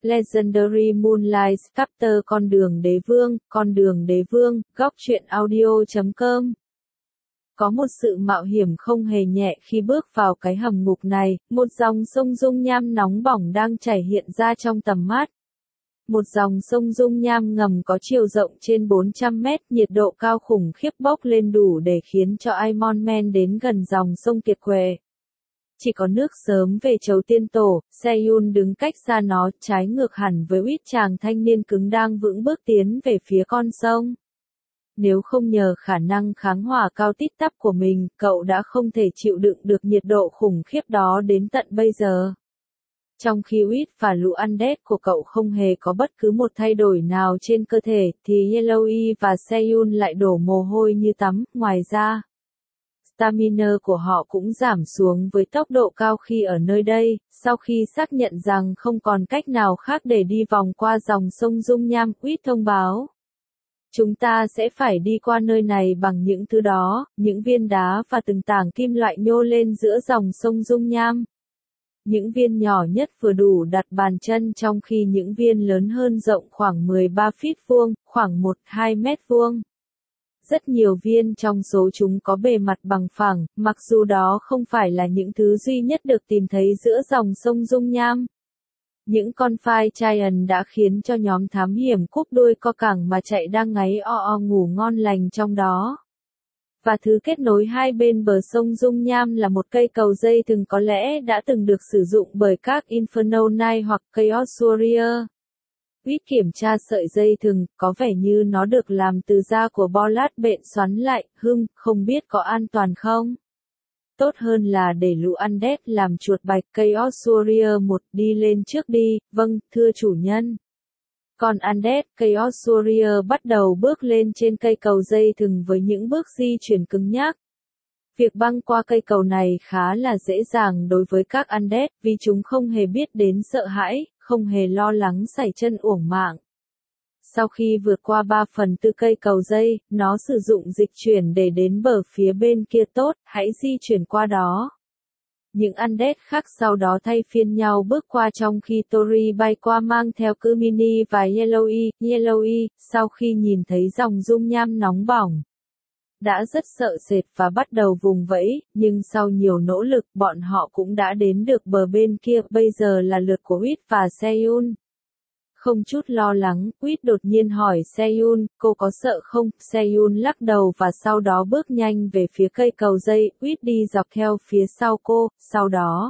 Legendary Moonlight Chapter Con đường đế vương, góc truyện audio.com. Có một sự mạo hiểm không hề nhẹ khi bước vào cái hầm ngục này, một dòng sông dung nham nóng bỏng đang chảy hiện ra trong tầm mắt. Một dòng sông dung nham ngầm có chiều rộng trên 400 mét, nhiệt độ cao khủng khiếp bốc lên đủ để khiến cho Iron Man đến gần dòng sông kiệt quệ. Chỉ có nước sớm về chầu tiên tổ, Seyun đứng cách xa nó, trái ngược hẳn với Uýt, chàng thanh niên cứng đang vững bước tiến về phía con sông. Nếu không nhờ khả năng kháng hỏa cao tít tắp của mình, cậu đã không thể chịu đựng được nhiệt độ khủng khiếp đó đến tận bây giờ. Trong khi Uýt và lũ undead của cậu không hề có bất cứ một thay đổi nào trên cơ thể, thì Yellowy và Seyun lại đổ mồ hôi như tắm. Ngoài ra, stamina của họ cũng giảm xuống với tốc độ cao khi ở nơi đây. Sau khi xác nhận rằng không còn cách nào khác để đi vòng qua dòng sông dung nham, Uýt thông báo: chúng ta sẽ phải đi qua nơi này bằng những thứ đó, những viên đá và từng tảng kim loại nhô lên giữa dòng sông dung nham. Những viên nhỏ nhất vừa đủ đặt bàn chân, trong khi những viên lớn hơn rộng khoảng 13 feet vuông, khoảng 1-2 mét vuông. Rất nhiều viên trong số chúng có bề mặt bằng phẳng, mặc dù đó không phải là những thứ duy nhất được tìm thấy giữa dòng sông dung nham. Những con phai giant đã khiến cho nhóm thám hiểm cúp đuôi co cẳng mà chạy đang ngáy o ngủ ngon lành trong đó. Và thứ kết nối hai bên bờ sông dung nham là một cây cầu dây thừng có lẽ đã từng được sử dụng bởi các Inferno Knight hoặc Chaos Warrior. Uýt kiểm tra sợi dây thừng, có vẻ như nó được làm từ da của Bollard bện xoắn lại, không biết có an toàn không? Tốt hơn là để lũ undead làm chuột bạch. Chaos Warrior 1 đi lên trước đi, vâng, thưa chủ nhân. Còn undead, Chaos Warrior bắt đầu bước lên trên cây cầu dây thừng với những bước di chuyển cứng nhắc. Việc băng qua cây cầu này khá là dễ dàng đối với các undead, vì chúng không hề biết đến sợ hãi, không hề lo lắng sảy chân uổng mạng. Sau khi vượt qua 3/4 cây cầu dây, nó sử dụng dịch chuyển để đến bờ phía bên kia. Tốt, hãy di chuyển qua đó. Những undead khác sau đó thay phiên nhau bước qua, trong khi Tori bay qua mang theo Kumini và Yellowy. Yellowy, sau khi nhìn thấy dòng dung nham nóng bỏng, đã rất sợ sệt và bắt đầu vùng vẫy, nhưng sau nhiều nỗ lực, bọn họ cũng đã đến được bờ bên kia. Bây giờ là lượt của Uýt và Seyun. Không chút lo lắng, Uýt đột nhiên hỏi Seyun, cô có sợ không? Seyun lắc đầu và sau đó bước nhanh về phía cây cầu dây. Uýt đi dọc theo phía sau cô, sau đó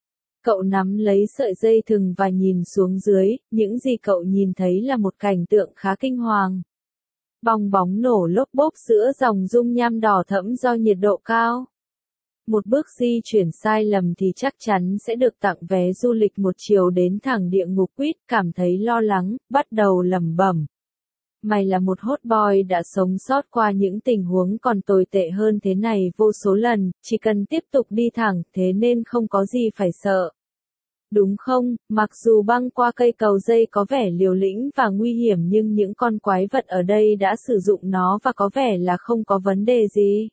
cậu nắm lấy sợi dây thừng và nhìn xuống dưới. Những gì cậu nhìn thấy là một cảnh tượng khá kinh hoàng. Bong bóng nổ lốp bốp giữa dòng dung nham đỏ thẫm do nhiệt độ cao. Một bước di chuyển sai lầm thì chắc chắn sẽ được tặng vé du lịch một chiều đến thẳng địa ngục. Uýt cảm thấy lo lắng, bắt đầu lẩm bẩm: mày là một hot boy đã sống sót qua những tình huống còn tồi tệ hơn thế này vô số lần, chỉ cần tiếp tục đi thẳng, thế nên không có gì phải sợ. Đúng không? Mặc dù băng qua cây cầu dây có vẻ liều lĩnh và nguy hiểm, nhưng những con quái vật ở đây đã sử dụng nó và có vẻ là không có vấn đề gì.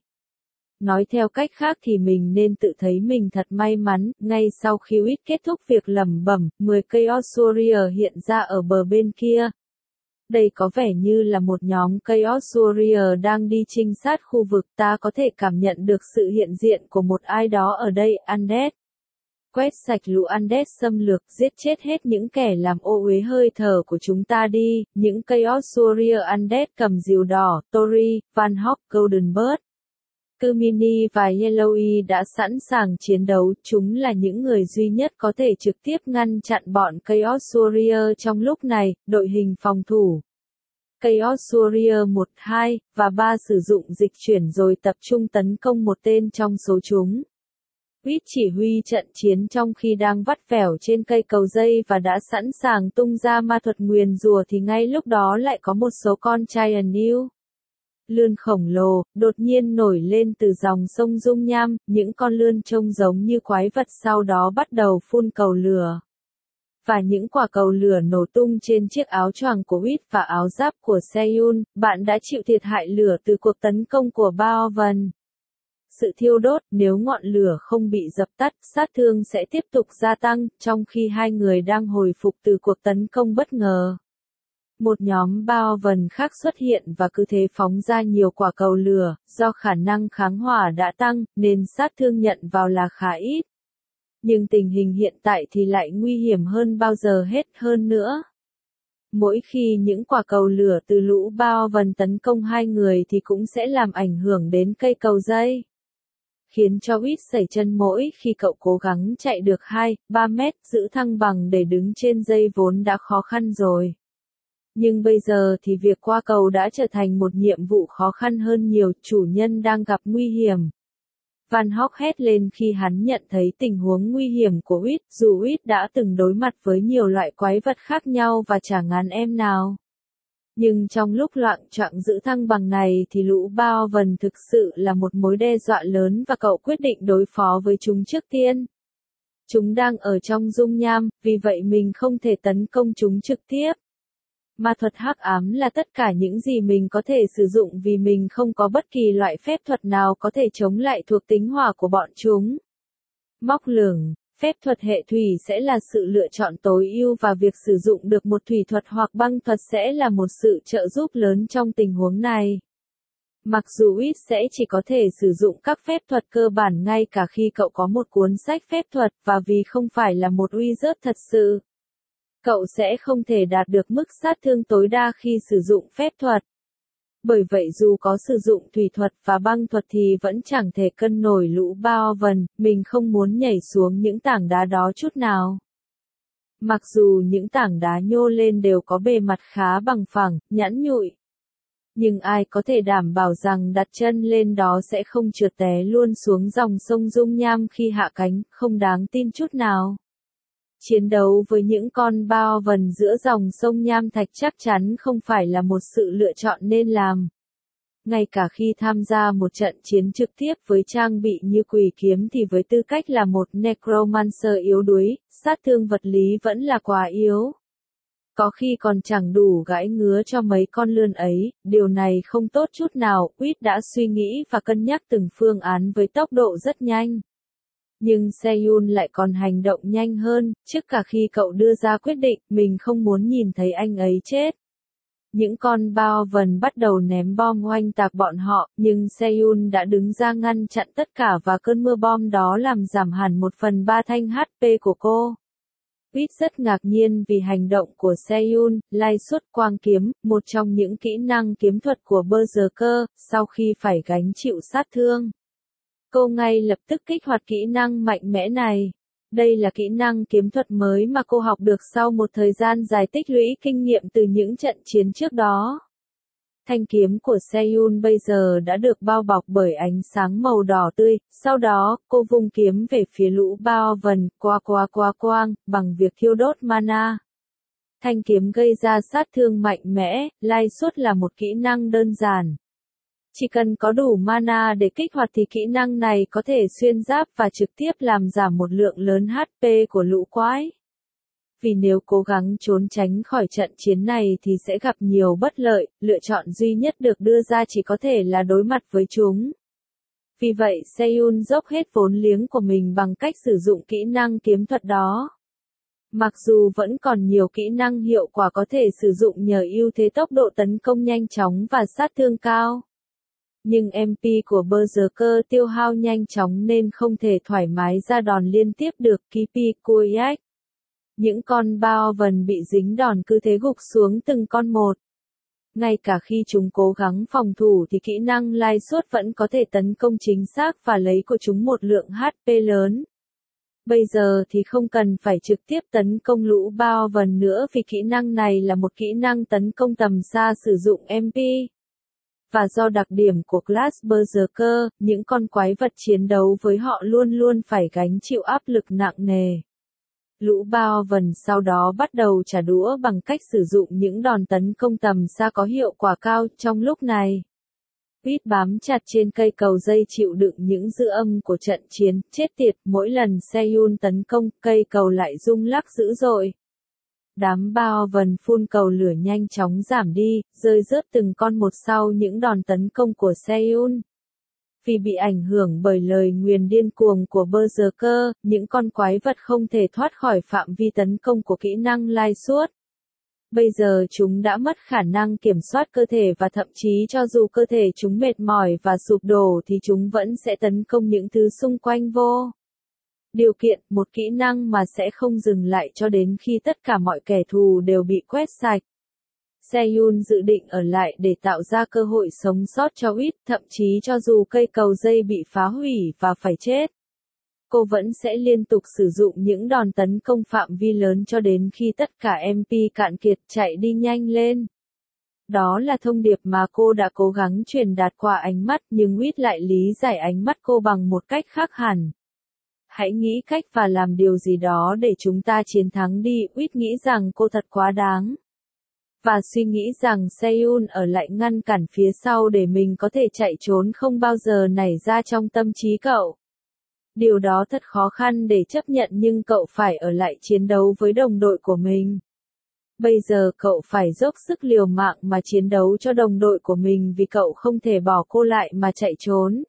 Nói theo cách khác thì mình nên tự thấy mình thật may mắn. Ngay sau khi Uýt kết thúc việc lẩm bẩm, 10 Chaos Warrior hiện ra ở bờ bên kia. Đây có vẻ như là một nhóm Chaos Warrior đang đi trinh sát khu vực. Ta có thể cảm nhận được sự hiện diện của một ai đó ở đây. Undead. Quét sạch lũ undead xâm lược, giết chết hết những kẻ làm ô uế hơi thở của chúng ta đi. Những Chaos Warrior undead cầm rìu đỏ, Tori, Van Hawk, Golden Bird, Kumini và Yellowy đã sẵn sàng chiến đấu. Chúng là những người duy nhất có thể trực tiếp ngăn chặn bọn Chaos Warrior trong lúc này. Đội hình phòng thủ Chaos Warrior 1, 2 và 3 sử dụng dịch chuyển rồi tập trung tấn công một tên trong số chúng. Uýt chỉ huy trận chiến trong khi đang vắt vẻo trên cây cầu dây và đã sẵn sàng tung ra ma thuật nguyền rủa, thì ngay lúc đó lại có một số con giant eel lươn khổng lồ đột nhiên nổi lên từ dòng sông dung nham. Những con lươn trông giống như quái vật sau đó bắt đầu phun cầu lửa, và những quả cầu lửa nổ tung trên chiếc áo choàng của Uýt và áo giáp của Seyun. Bạn đã chịu thiệt hại lửa từ cuộc tấn công của Baovan. sự thiêu đốt, nếu ngọn lửa không bị dập tắt, sát thương sẽ tiếp tục gia tăng, trong khi hai người đang hồi phục từ cuộc tấn công bất ngờ. Một nhóm bao vần khác xuất hiện và cứ thế phóng ra nhiều quả cầu lửa, do khả năng kháng hỏa đã tăng, nên sát thương nhận vào là khá ít. Nhưng tình hình hiện tại thì lại nguy hiểm hơn bao giờ hết hơn nữa. Mỗi khi những quả cầu lửa từ lũ bao vần tấn công hai người thì cũng sẽ làm ảnh hưởng đến cây cầu dây, khiến cho Huýt sẩy chân mỗi khi cậu cố gắng chạy được 2-3 mét giữ thăng bằng để đứng trên dây vốn đã khó khăn rồi. Nhưng bây giờ thì việc qua cầu đã trở thành một nhiệm vụ khó khăn hơn nhiều, chủ nhân đang gặp nguy hiểm. Van Hóc hét lên khi hắn nhận thấy tình huống nguy hiểm của Huýt, dù Huýt đã từng đối mặt với nhiều loại quái vật khác nhau và chả ngán em nào. Nhưng trong lúc loạng choạng giữ thăng bằng này thì lũ bao vần thực sự là một mối đe dọa lớn và cậu quyết định đối phó với chúng trước tiên. Chúng đang ở trong dung nham, vì vậy mình không thể tấn công chúng trực tiếp. Ma thuật hắc ám là tất cả những gì mình có thể sử dụng vì mình không có bất kỳ loại phép thuật nào có thể chống lại thuộc tính hỏa của bọn chúng. Móc lửng, phép thuật hệ thủy sẽ là sự lựa chọn tối ưu và việc sử dụng được một thủy thuật hoặc băng thuật sẽ là một sự trợ giúp lớn trong tình huống này. Mặc dù Huýt sẽ chỉ có thể sử dụng các phép thuật cơ bản ngay cả khi cậu có một cuốn sách phép thuật và vì không phải là một wizard thật sự, cậu sẽ không thể đạt được mức sát thương tối đa khi sử dụng phép thuật. Bởi vậy dù có sử dụng thủy thuật và băng thuật thì vẫn chẳng thể cân nổi lũ bao vần, mình không muốn nhảy xuống những tảng đá đó chút nào. Mặc dù những tảng đá nhô lên đều có bề mặt khá bằng phẳng, nhẵn nhụi. Nhưng ai có thể đảm bảo rằng đặt chân lên đó sẽ không trượt té luôn xuống dòng sông dung nham khi hạ cánh, không đáng tin chút nào. Chiến đấu với những con bao vần giữa dòng sông nham thạch chắc chắn không phải là một sự lựa chọn nên làm. Ngay cả khi tham gia một trận chiến trực tiếp với trang bị như quỷ kiếm thì với tư cách là một necromancer yếu đuối, sát thương vật lý vẫn là quá yếu. Có khi còn chẳng đủ gãi ngứa cho mấy con lươn ấy, điều này không tốt chút nào, Huýt đã suy nghĩ và cân nhắc từng phương án với tốc độ rất nhanh. Nhưng Seyun lại còn hành động nhanh hơn, trước cả khi cậu đưa ra quyết định, mình không muốn nhìn thấy anh ấy chết. Những con bao vần bắt đầu ném bom oanh tạc bọn họ, nhưng Seyun đã đứng ra ngăn chặn tất cả và cơn mưa bom đó làm giảm hẳn 1/3 thanh HP của cô. Huýt rất ngạc nhiên vì hành động của Seyun, lai suất quang kiếm, một trong những kỹ năng kiếm thuật của Berserker, sau khi phải gánh chịu sát thương. Cô ngay lập tức kích hoạt kỹ năng mạnh mẽ này. Đây là kỹ năng kiếm thuật mới mà cô học được sau một thời gian dài tích lũy kinh nghiệm từ những trận chiến trước đó. Thanh kiếm của Seyun bây giờ đã được bao bọc bởi ánh sáng màu đỏ tươi, sau đó, cô vung kiếm về phía lũ bao vần, quang, bằng việc thiêu đốt mana. Thanh kiếm gây ra sát thương mạnh mẽ, lai suất là một kỹ năng đơn giản. Chỉ cần có đủ mana để kích hoạt thì kỹ năng này có thể xuyên giáp và trực tiếp làm giảm một lượng lớn HP của lũ quái. Vì nếu cố gắng trốn tránh khỏi trận chiến này thì sẽ gặp nhiều bất lợi, lựa chọn duy nhất được đưa ra chỉ có thể là đối mặt với chúng. Vì vậy Seyun dốc hết vốn liếng của mình bằng cách sử dụng kỹ năng kiếm thuật đó. Mặc dù vẫn còn nhiều kỹ năng hiệu quả có thể sử dụng nhờ ưu thế tốc độ tấn công nhanh chóng và sát thương cao. Nhưng MP của Berserker tiêu hao nhanh chóng nên không thể thoải mái ra đòn liên tiếp được. Kipi Kuyak. Những con bao vần bị dính đòn cứ thế gục xuống từng con một. Ngay cả khi chúng cố gắng phòng thủ thì kỹ năng lai suất vẫn có thể tấn công chính xác và lấy của chúng một lượng HP lớn. Bây giờ thì không cần phải trực tiếp tấn công lũ bao vần nữa vì kỹ năng này là một kỹ năng tấn công tầm xa sử dụng MP. Và do đặc điểm của class Berserker, những con quái vật chiến đấu với họ luôn luôn phải gánh chịu áp lực nặng nề. Lũ bao vần sau đó bắt đầu trả đũa bằng cách sử dụng những đòn tấn công tầm xa có hiệu quả cao trong lúc này. Huýt bám chặt trên cây cầu dây chịu đựng những dư âm của trận chiến, chết tiệt, mỗi lần Seyun tấn công, cây cầu lại rung lắc dữ dội. Đám bao vần phun cầu lửa nhanh chóng giảm đi, rơi rớt từng con một sau những đòn tấn công của Seyun. Vì bị ảnh hưởng bởi lời nguyền điên cuồng của Berserker, những con quái vật không thể thoát khỏi phạm vi tấn công của kỹ năng lai suốt. Bây giờ chúng đã mất khả năng kiểm soát cơ thể và thậm chí cho dù cơ thể chúng mệt mỏi và sụp đổ thì chúng vẫn sẽ tấn công những thứ xung quanh vô điều kiện, một kỹ năng mà sẽ không dừng lại cho đến khi tất cả mọi kẻ thù đều bị quét sạch. Seyun dự định ở lại để tạo ra cơ hội sống sót cho Uy, thậm chí cho dù cây cầu dây bị phá hủy và phải chết. Cô vẫn sẽ liên tục sử dụng những đòn tấn công phạm vi lớn cho đến khi tất cả MP cạn kiệt, chạy đi nhanh lên. Đó là thông điệp mà cô đã cố gắng truyền đạt qua ánh mắt, nhưng Uy lại lý giải ánh mắt cô bằng một cách khác hẳn. Hãy nghĩ cách và làm điều gì đó để chúng ta chiến thắng đi. Uy nghĩ rằng cô thật quá đáng. Và suy nghĩ rằng Seyun ở lại ngăn cản phía sau để mình có thể chạy trốn không bao giờ nảy ra trong tâm trí cậu. Điều đó thật khó khăn để chấp nhận nhưng cậu phải ở lại chiến đấu với đồng đội của mình. Bây giờ cậu phải dốc sức liều mạng mà chiến đấu cho đồng đội của mình vì cậu không thể bỏ cô lại mà chạy trốn.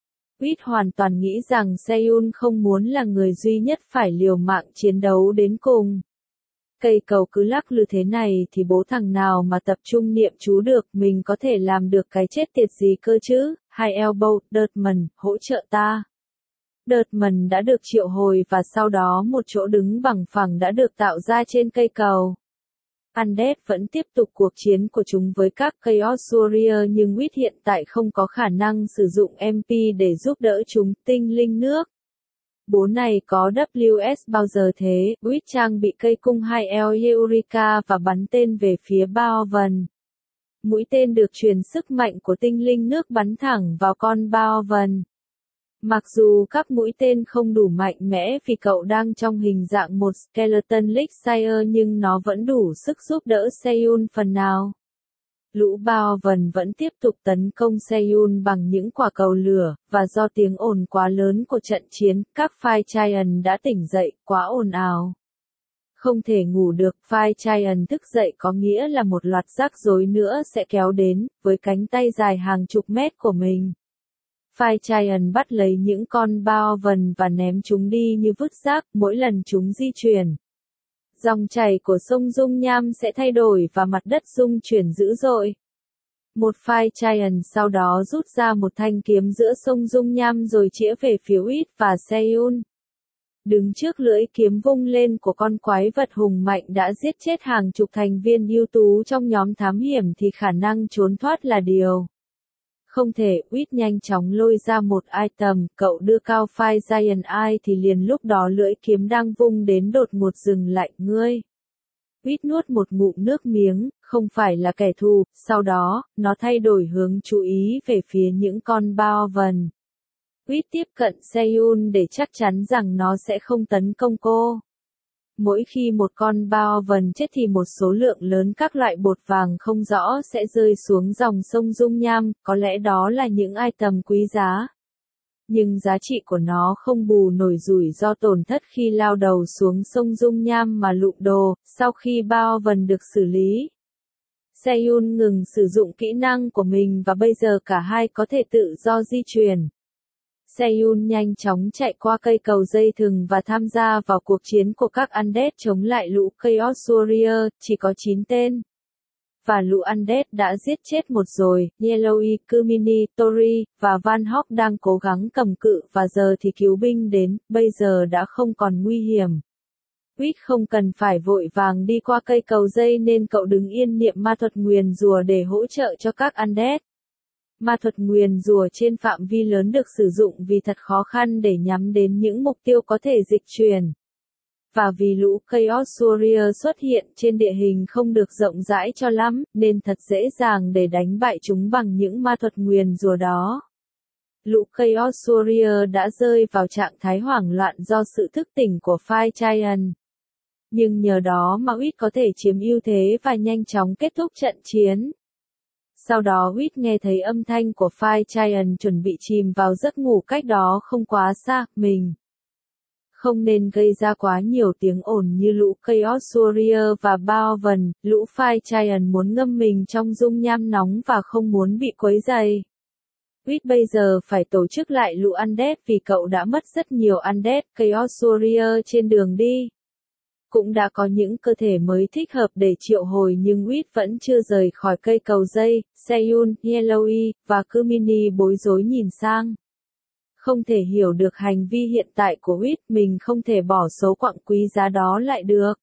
Uy hoàn toàn nghĩ rằng Seyun không muốn là người duy nhất phải liều mạng chiến đấu đến cùng. Cây cầu cứ lắc lư thế này thì bố thằng nào mà tập trung niệm chú được, mình có thể làm được cái chết tiệt gì cơ chứ. Hai elbow, Dirtman, hỗ trợ ta. Dirtman đã được triệu hồi và sau đó một chỗ đứng bằng phẳng đã được tạo ra trên cây cầu. Undead vẫn tiếp tục cuộc chiến của chúng với các Chaos Warrior nhưng Uy hiện tại không có khả năng sử dụng MP để giúp đỡ chúng. Tinh linh nước. Bố này có WS bao giờ thế? Uy trang bị cây cung 2L Eureka và bắn tên về phía Baovan. Mũi tên được truyền sức mạnh của tinh linh nước bắn thẳng vào con Baovan. Mặc dù các mũi tên không đủ mạnh mẽ vì cậu đang trong hình dạng một Skeleton Elixir nhưng nó vẫn đủ sức giúp đỡ Seyun phần nào. Lũ Baovan vẫn tiếp tục tấn công Seyun bằng những quả cầu lửa, và do tiếng ồn quá lớn của trận chiến, các Fire Giant đã tỉnh dậy, quá ồn ào. Không thể ngủ được, Fire Giant thức dậy có nghĩa là một loạt rắc rối nữa sẽ kéo đến, với cánh tay dài hàng chục mét của mình. Fire Giant bắt lấy những con Baovan và ném chúng đi như vứt rác mỗi lần chúng di chuyển. Dòng chảy của sông dung nham sẽ thay đổi và mặt đất rung chuyển dữ dội. Một Fire Giant sau đó rút ra một thanh kiếm giữa sông dung nham rồi chĩa về phía Uy và Seyun. Đứng trước lưỡi kiếm vung lên của con quái vật hùng mạnh đã giết chết hàng chục thành viên ưu tú trong nhóm thám hiểm thì khả năng trốn thoát là điều không thể. Uy nhanh chóng lôi ra một item, cậu đưa cao Fire Giant Eye thì liền lúc đó lưỡi kiếm đang vung đến đột ngột dừng lại. Ngươi. Uy nuốt một ngụm nước miếng, không phải là kẻ thù, sau đó, nó thay đổi hướng chú ý về phía những con Baovan. Uy tiếp cận Seyun để chắc chắn rằng nó sẽ không tấn công cô. Mỗi khi một con Baovan chết thì một số lượng lớn các loại bột vàng không rõ sẽ rơi xuống dòng sông dung nham, có lẽ đó là những item quý giá. Nhưng giá trị của nó không bù nổi rủi ro tổn thất khi lao đầu xuống sông dung nham mà lụm đồ. Sau khi Baovan được xử lý, Seyun ngừng sử dụng kỹ năng của mình và bây giờ cả hai có thể tự do di chuyển. Seyun nhanh chóng chạy qua cây cầu dây thừng và tham gia vào cuộc chiến của các Undead chống lại lũ Chaos Warrior, chỉ có 9 tên. Và lũ Undead đã giết chết một rồi, Yellowy, Kumini, Tori, và Van Hawk đang cố gắng cầm cự và giờ thì cứu binh đến, bây giờ đã không còn nguy hiểm. Uy không cần phải vội vàng đi qua cây cầu dây nên cậu đứng yên niệm ma thuật nguyền rủa để hỗ trợ cho các Undead. Ma thuật nguyền rủa trên phạm vi lớn được sử dụng vì thật khó khăn để nhắm đến những mục tiêu có thể dịch chuyển. Và vì lũ Chaos Warrior xuất hiện trên địa hình không được rộng rãi cho lắm, nên thật dễ dàng để đánh bại chúng bằng những ma thuật nguyền rủa đó. Lũ Chaos Warrior đã rơi vào trạng thái hoảng loạn do sự thức tỉnh của Fire Giant. Nhưng nhờ đó mà Uy có thể chiếm ưu thế và nhanh chóng kết thúc trận chiến. Sau đó Uy nghe thấy âm thanh của Fire Giant chuẩn bị chìm vào giấc ngủ cách đó không quá xa. Mình không nên gây ra quá nhiều tiếng ồn như lũ Chaos Warrior và Baovan. Lũ Fire Giant muốn ngâm mình trong dung nham nóng và không muốn bị quấy rầy. Wit bây giờ phải tổ chức lại lũ Undead vì cậu đã mất rất nhiều Undead Chaos Warrior trên đường đi. Cũng đã có những cơ thể mới thích hợp để triệu hồi nhưng Wit vẫn chưa rời khỏi cây cầu dây. Seyun, Yellowy và Kumini bối rối nhìn sang. Không thể hiểu được hành vi hiện tại của Wit, mình không thể bỏ số quặng quý giá đó lại được.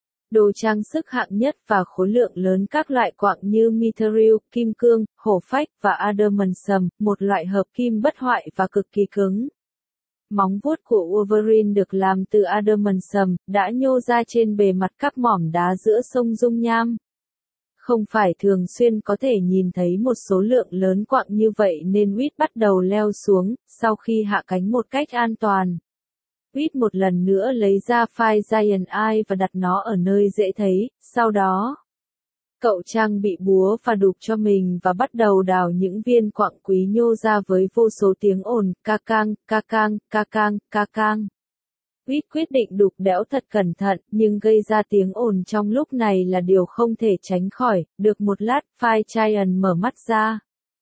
Đồ trang sức hạng nhất và khối lượng lớn các loại quặng như mithril, kim cương, hổ phách và adamantium, một loại hợp kim bất hoại và cực kỳ cứng. Móng vuốt của Wolverine được làm từ adamantium, đã nhô ra trên bề mặt các mỏm đá giữa sông Dung Nham. Không phải thường xuyên có thể nhìn thấy một số lượng lớn quặng như vậy nên Wit bắt đầu leo xuống, sau khi hạ cánh một cách an toàn. Wit một lần nữa lấy ra Fire Giant Eye và đặt nó ở nơi dễ thấy, sau đó, cậu trang bị búa và đục cho mình và bắt đầu đào những viên quặng quý nhô ra với vô số tiếng ồn, ca cang, ca cang, ca cang, ca cang. Wit quyết định đục đẽo thật cẩn thận, nhưng gây ra tiếng ồn trong lúc này là điều không thể tránh khỏi. Được một lát, Fire Giant mở mắt ra.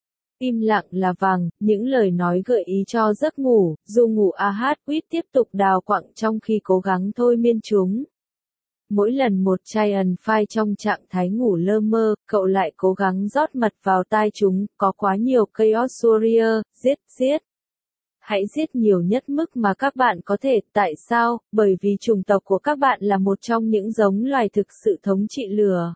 Im lặng là vàng, những lời nói gợi ý cho giấc ngủ, dù ngủ Wit tiếp tục đào quặng trong khi cố gắng thôi miên chúng. Mỗi lần một Giant Fire trong trạng thái ngủ lơ mơ, cậu lại cố gắng rót mật vào tai chúng, có quá nhiều Chaos Warrior, giết. Hãy giết nhiều nhất mức mà các bạn có thể, tại sao? Bởi vì chủng tộc của các bạn là một trong những giống loài thực sự thống trị lửa.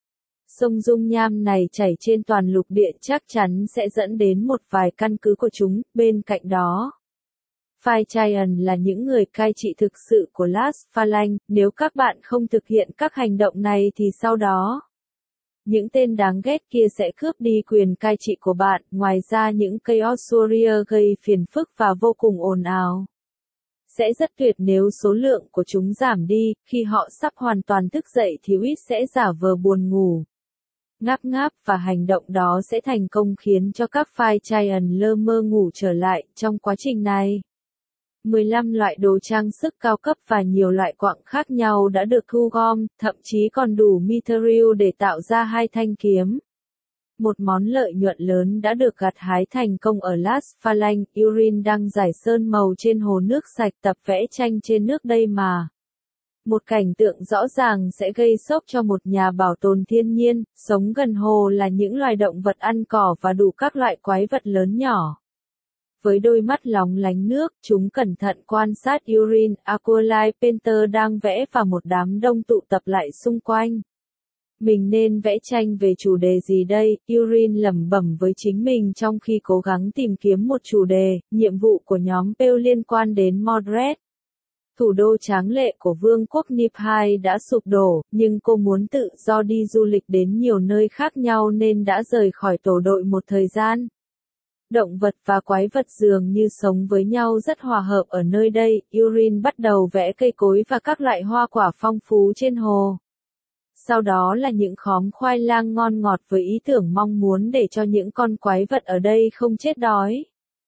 Sông Dung Nham này chảy trên toàn lục địa chắc chắn sẽ dẫn đến một vài căn cứ của chúng, bên cạnh đó. Fire Giant là những người cai trị thực sự của Last Phalanx, nếu các bạn không thực hiện các hành động này thì sau đó, những tên đáng ghét kia sẽ cướp đi quyền cai trị của bạn, ngoài ra những Chaos Warrior gây phiền phức và vô cùng ồn ào. Sẽ rất tuyệt nếu số lượng của chúng giảm đi, khi họ sắp hoàn toàn thức dậy thì Wit sẽ giả vờ buồn ngủ. Ngáp ngáp và hành động đó sẽ thành công khiến cho các Fire Giant lơ mơ ngủ trở lại. Trong quá trình này, 15 loại đồ trang sức cao cấp và nhiều loại quặng khác nhau đã được thu gom, thậm chí còn đủ mithril để tạo ra 2 thanh kiếm. Một món lợi nhuận lớn đã được gặt hái thành công ở Last Phalanx. Urin đang rải sơn màu trên hồ nước sạch tập vẽ tranh trên nước đây mà. Một cảnh tượng rõ ràng sẽ gây sốc cho một nhà bảo tồn thiên nhiên, sống gần hồ là những loài động vật ăn cỏ và đủ các loại quái vật lớn nhỏ. Với đôi mắt lóng lánh nước, chúng cẩn thận quan sát Urin. Aqualife Painter đang vẽ và một đám đông tụ tập lại xung quanh. Mình nên vẽ tranh về chủ đề gì đây? Urin lẩm bẩm với chính mình trong khi cố gắng tìm kiếm một chủ đề. Nhiệm vụ của nhóm Pale liên quan đến Mordred. Thủ đô tráng lệ của vương quốc Niflheim đã sụp đổ, nhưng cô muốn tự do đi du lịch đến nhiều nơi khác nhau nên đã rời khỏi tổ đội một thời gian. Động vật và quái vật dường như sống với nhau rất hòa hợp ở nơi đây. Urin bắt đầu vẽ cây cối và các loại hoa quả phong phú trên hồ. Sau đó là những khóm khoai lang ngon ngọt với ý tưởng mong muốn để cho những con quái vật ở đây không chết đói.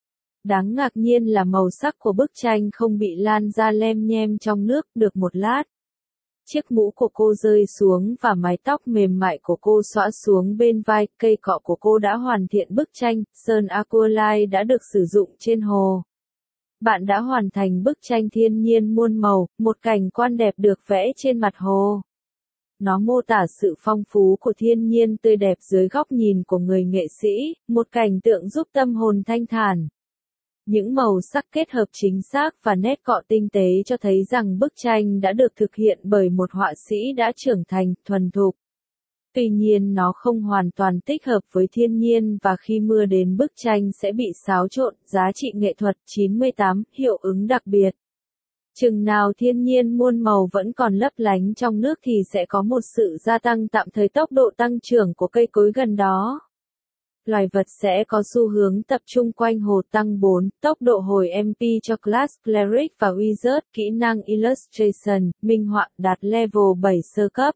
Đáng ngạc nhiên là màu sắc của bức tranh không bị lan ra lem nhem trong nước. Được một lát, chiếc mũ của cô rơi xuống và mái tóc mềm mại của cô xõa xuống bên vai. Cây cọ của cô đã hoàn thiện bức tranh. Sơn Aqualife đã được sử dụng trên hồ. Bạn đã hoàn thành bức tranh thiên nhiên muôn màu, một cảnh quan đẹp được vẽ trên mặt hồ. Nó mô tả sự phong phú của thiên nhiên tươi đẹp dưới góc nhìn của người nghệ sĩ, một cảnh tượng giúp tâm hồn thanh thản. Những màu sắc kết hợp chính xác và nét cọ tinh tế cho thấy rằng bức tranh đã được thực hiện bởi một họa sĩ đã trưởng thành, thuần thục. Tuy nhiên nó không hoàn toàn tích hợp với thiên nhiên và khi mưa đến bức tranh sẽ bị xáo trộn. Giá trị nghệ thuật 98, hiệu ứng đặc biệt. Chừng nào thiên nhiên muôn màu vẫn còn lấp lánh trong nước thì sẽ có một sự gia tăng tạm thời tốc độ tăng trưởng của cây cối gần đó. Loài vật sẽ có xu hướng tập trung quanh hồ. Tăng 4, tốc độ hồi MP cho Class Cleric và Wizard. Kỹ năng Illustration, minh họa, đạt level 7 sơ cấp.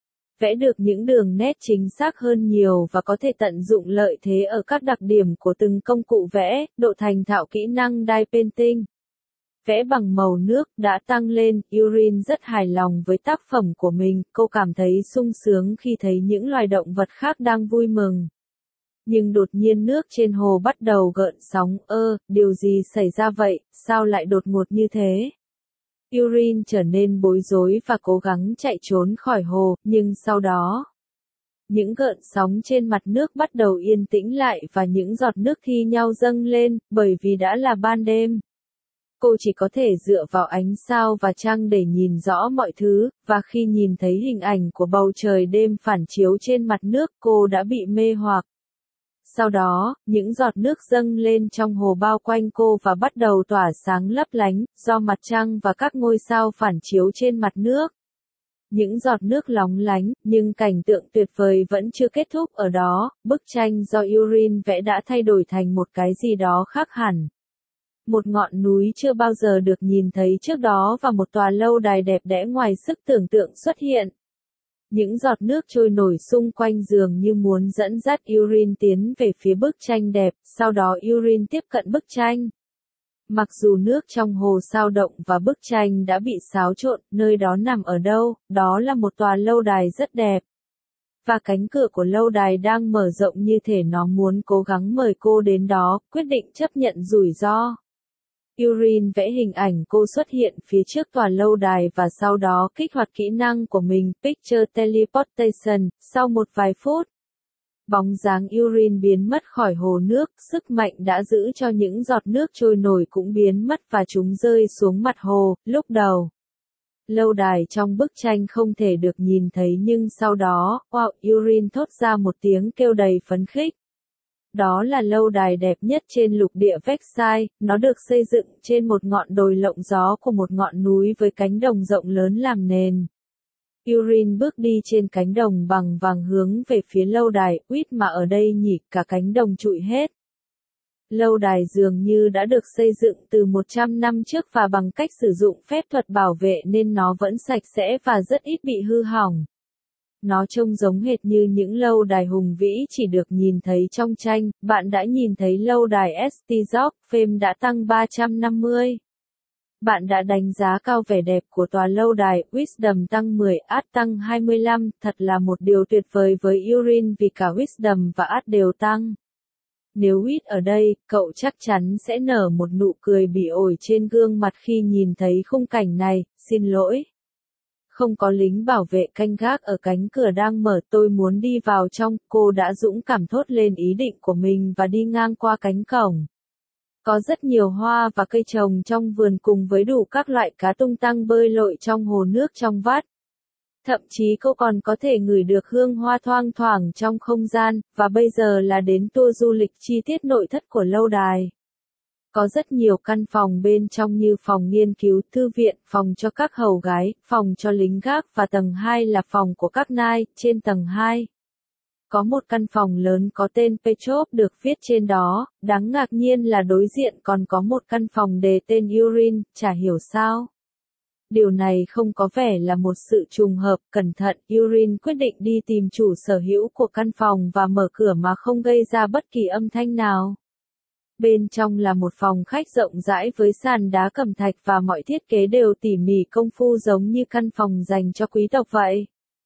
Vẽ được những đường nét chính xác hơn nhiều và có thể tận dụng lợi thế ở các đặc điểm của từng công cụ vẽ. Độ thành thạo kỹ năng dye painting, vẽ bằng màu nước, đã tăng lên. Urin rất hài lòng với tác phẩm của mình. Cô cảm thấy sung sướng khi thấy những loài động vật khác đang vui mừng. Nhưng đột nhiên nước trên hồ bắt đầu gợn sóng, điều gì xảy ra vậy, sao lại đột ngột như thế? Yurin trở nên bối rối và cố gắng chạy trốn khỏi hồ, nhưng sau đó, những gợn sóng trên mặt nước bắt đầu yên tĩnh lại và những giọt nước thi nhau dâng lên, bởi vì đã là ban đêm. Cô chỉ có thể dựa vào ánh sao và trăng để nhìn rõ mọi thứ, và khi nhìn thấy hình ảnh của bầu trời đêm phản chiếu trên mặt nước, cô đã bị mê hoặc. Sau đó, những giọt nước dâng lên trong hồ bao quanh cô và bắt đầu tỏa sáng lấp lánh, do mặt trăng và các ngôi sao phản chiếu trên mặt nước. Những giọt nước lóng lánh, nhưng cảnh tượng tuyệt vời vẫn chưa kết thúc ở đó, bức tranh do Yurin vẽ đã thay đổi thành một cái gì đó khác hẳn. Một ngọn núi chưa bao giờ được nhìn thấy trước đó và một tòa lâu đài đẹp đẽ ngoài sức tưởng tượng xuất hiện. Những giọt nước trôi nổi xung quanh dường như muốn dẫn dắt Yurin tiến về phía bức tranh đẹp, sau đó Yurin tiếp cận bức tranh. Mặc dù nước trong hồ sao động và bức tranh đã bị xáo trộn, nơi đó nằm ở đâu, đó là một tòa lâu đài rất đẹp. Và cánh cửa của lâu đài đang mở rộng như thể nó muốn cố gắng mời cô đến đó, quyết định chấp nhận rủi ro. Yurin vẽ hình ảnh cô xuất hiện phía trước tòa lâu đài và sau đó kích hoạt kỹ năng của mình, Picture Teleportation, sau một vài phút. Bóng dáng Yurin biến mất khỏi hồ nước, sức mạnh đã giữ cho những giọt nước trôi nổi cũng biến mất và chúng rơi xuống mặt hồ, lúc đầu. Lâu đài trong bức tranh không thể được nhìn thấy nhưng sau đó, wow, Yurin thốt ra một tiếng kêu đầy phấn khích. Đó là lâu đài đẹp nhất trên lục địa Vexai, nó được xây dựng trên một ngọn đồi lộng gió của một ngọn núi với cánh đồng rộng lớn làm nền. Yurin bước đi trên cánh đồng bằng vàng hướng về phía lâu đài, uýt mà ở đây nhỉ, cả cánh đồng trụi hết. Lâu đài dường như đã được xây dựng từ 100 năm trước và bằng cách sử dụng phép thuật bảo vệ nên nó vẫn sạch sẽ và rất ít bị hư hỏng. Nó trông giống hệt như những lâu đài hùng vĩ chỉ được nhìn thấy trong tranh. Bạn đã nhìn thấy lâu đài St. George, Fame đã tăng 350. Bạn đã đánh giá cao vẻ đẹp của tòa lâu đài, Wisdom tăng 10, Art tăng 25, thật là một điều tuyệt vời với Yurin vì cả Wisdom và Art đều tăng. Nếu Wit ở đây, cậu chắc chắn sẽ nở một nụ cười bỉ ổi trên gương mặt khi nhìn thấy khung cảnh này, xin lỗi. Không có lính bảo vệ canh gác ở cánh cửa đang mở, tôi muốn đi vào trong, cô đã dũng cảm thốt lên ý định của mình và đi ngang qua cánh cổng. Có rất nhiều hoa và cây trồng trong vườn cùng với đủ các loại cá tung tăng bơi lội trong hồ nước trong vắt. Thậm chí cô còn có thể ngửi được hương hoa thoang thoảng trong không gian, và bây giờ là đến tour du lịch chi tiết nội thất của lâu đài. Có rất nhiều căn phòng bên trong như phòng nghiên cứu, thư viện, phòng cho các hầu gái, phòng cho lính gác và tầng 2 là phòng của các nai, trên tầng 2. Có một căn phòng lớn có tên Petrov được viết trên đó, đáng ngạc nhiên là đối diện còn có một căn phòng đề tên Yurin, chả hiểu sao. Điều này không có vẻ là một sự trùng hợp, cẩn thận, Yurin quyết định đi tìm chủ sở hữu của căn phòng và mở cửa mà không gây ra bất kỳ âm thanh nào. Bên trong là một phòng khách rộng rãi với sàn đá cẩm thạch và mọi thiết kế đều tỉ mỉ công phu giống như căn phòng dành cho quý tộc vậy.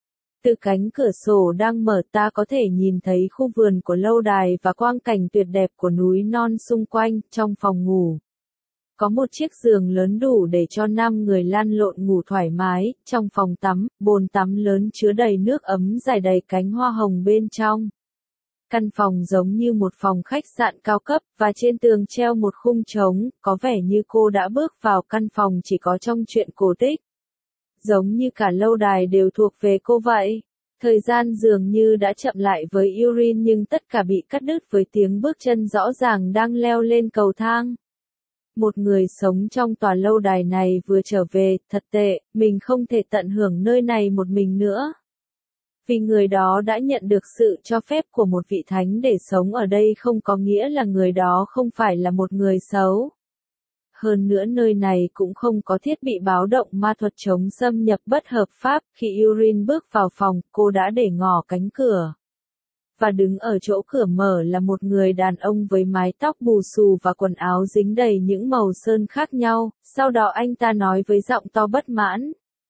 Từ cánh cửa sổ đang mở ta có thể nhìn thấy khu vườn của lâu đài và quang cảnh tuyệt đẹp của núi non xung quanh. Trong phòng ngủ có một chiếc giường lớn đủ để cho 5 người lăn lộn ngủ thoải mái. Trong phòng tắm, bồn tắm lớn chứa đầy nước ấm rải đầy cánh hoa hồng bên trong. Căn phòng giống như một phòng khách sạn cao cấp, và trên tường treo một khung trống, có vẻ như cô đã bước vào căn phòng chỉ có trong truyện cổ tích. Giống như cả lâu đài đều thuộc về cô vậy. Thời gian dường như đã chậm lại với Yurin nhưng tất cả bị cắt đứt với tiếng bước chân rõ ràng đang leo lên cầu thang. Một người sống trong tòa lâu đài này vừa trở về, thật tệ, mình không thể tận hưởng nơi này một mình nữa. Vì người đó đã nhận được sự cho phép của một vị thánh để sống ở đây không có nghĩa là người đó không phải là một người xấu. Hơn nữa nơi này cũng không có thiết bị báo động ma thuật chống xâm nhập bất hợp pháp. Khi Yurin bước vào phòng, cô đã để ngỏ cánh cửa. Và đứng ở chỗ cửa mở là một người đàn ông với mái tóc bù xù và quần áo dính đầy những màu sơn khác nhau. Sau đó anh ta nói với giọng to bất mãn.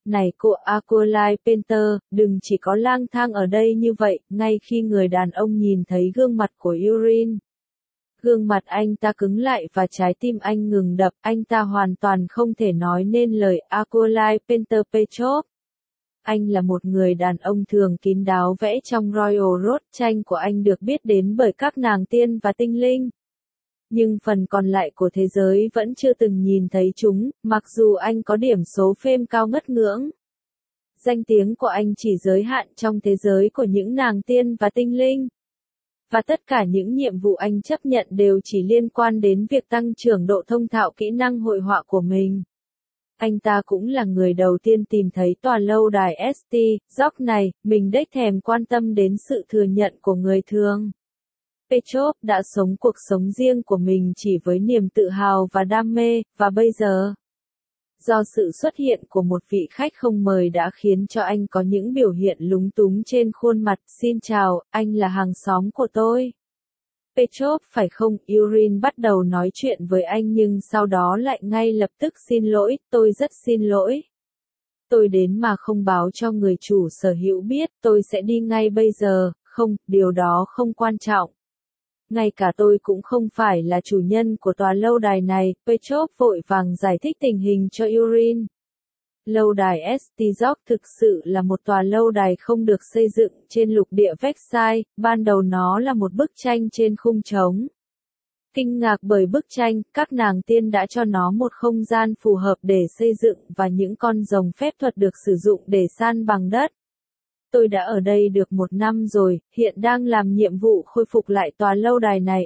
Này cô Aqualife Painter, đừng chỉ có lang thang ở đây như vậy, ngay khi người đàn ông nhìn thấy gương mặt của Yurien. Gương mặt anh ta cứng lại và trái tim anh ngừng đập, anh ta hoàn toàn không thể nói nên lời. Aqualife Painter Petrov. Anh là một người đàn ông thường kín đáo vẽ trong Royal Road, tranh của anh được biết đến bởi các nàng tiên và tinh linh. Nhưng phần còn lại của thế giới vẫn chưa từng nhìn thấy chúng, mặc dù anh có điểm số fame cao ngất ngưỡng. Danh tiếng của anh chỉ giới hạn trong thế giới của những nàng tiên và tinh linh. Và tất cả những nhiệm vụ anh chấp nhận đều chỉ liên quan đến việc tăng trưởng độ thông thạo kỹ năng hội họa của mình. Anh ta cũng là người đầu tiên tìm thấy tòa lâu đài St. George này, mình đếch thèm quan tâm đến sự thừa nhận của người thường. Petrov đã sống cuộc sống riêng của mình chỉ với niềm tự hào và đam mê, và bây giờ, do sự xuất hiện của một vị khách không mời đã khiến cho anh có những biểu hiện lúng túng trên khuôn mặt. Xin chào, anh là hàng xóm của tôi. Petrov phải không? Yurien bắt đầu nói chuyện với anh nhưng sau đó lại ngay lập tức xin lỗi, tôi rất xin lỗi. Tôi đến mà không báo cho người chủ sở hữu biết, tôi sẽ đi ngay bây giờ. Không, điều đó không quan trọng. Ngay cả tôi cũng không phải là chủ nhân của tòa lâu đài này, Petrov vội vàng giải thích tình hình cho Yurien. Lâu đài St. George thực sự là một tòa lâu đài không được xây dựng trên lục địa Versailles, ban đầu nó là một bức tranh trên khung trống. Kinh ngạc bởi bức tranh, các nàng tiên đã cho nó một không gian phù hợp để xây dựng và những con rồng phép thuật được sử dụng để san bằng đất. Tôi đã ở đây được 1 năm rồi, hiện đang làm nhiệm vụ khôi phục lại tòa lâu đài này.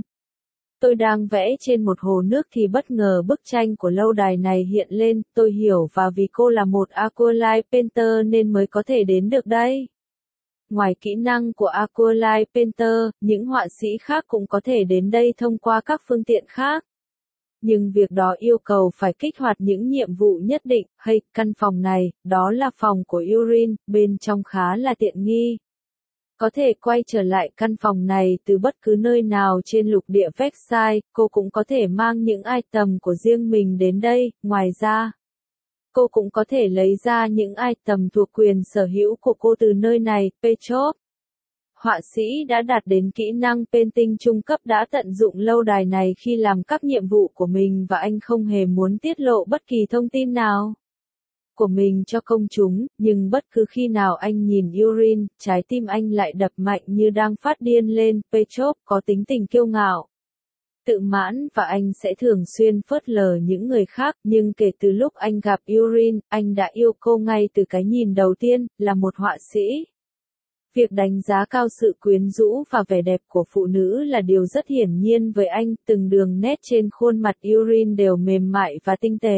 Tôi đang vẽ trên một hồ nước thì bất ngờ bức tranh của lâu đài này hiện lên, tôi hiểu và vì cô là một Aqualife Painter nên mới có thể đến được đây. Ngoài kỹ năng của Aqualife Painter, những họa sĩ khác cũng có thể đến đây thông qua các phương tiện khác. Nhưng việc đó yêu cầu phải kích hoạt những nhiệm vụ nhất định. Hay, căn phòng này, đó là phòng của Yurien, bên trong khá là tiện nghi. Có thể quay trở lại căn phòng này từ bất cứ nơi nào trên lục địa Versailles, cô cũng có thể mang những item của riêng mình đến đây, ngoài ra. Cô cũng có thể lấy ra những item thuộc quyền sở hữu của cô từ nơi này. Petrov, họa sĩ đã đạt đến kỹ năng painting trung cấp đã tận dụng lâu đài này khi làm các nhiệm vụ của mình và anh không hề muốn tiết lộ bất kỳ thông tin nào của mình cho công chúng, nhưng bất cứ khi nào anh nhìn Yurien, trái tim anh lại đập mạnh như đang phát điên lên. Petrov có tính tình kiêu ngạo, tự mãn và anh sẽ thường xuyên phớt lờ những người khác, nhưng kể từ lúc anh gặp Yurien, anh đã yêu cô ngay từ cái nhìn đầu tiên. Là một họa sĩ, việc đánh giá cao sự quyến rũ và vẻ đẹp của phụ nữ là điều rất hiển nhiên với anh. Từng đường nét trên khuôn mặt Yurien đều mềm mại và tinh tế.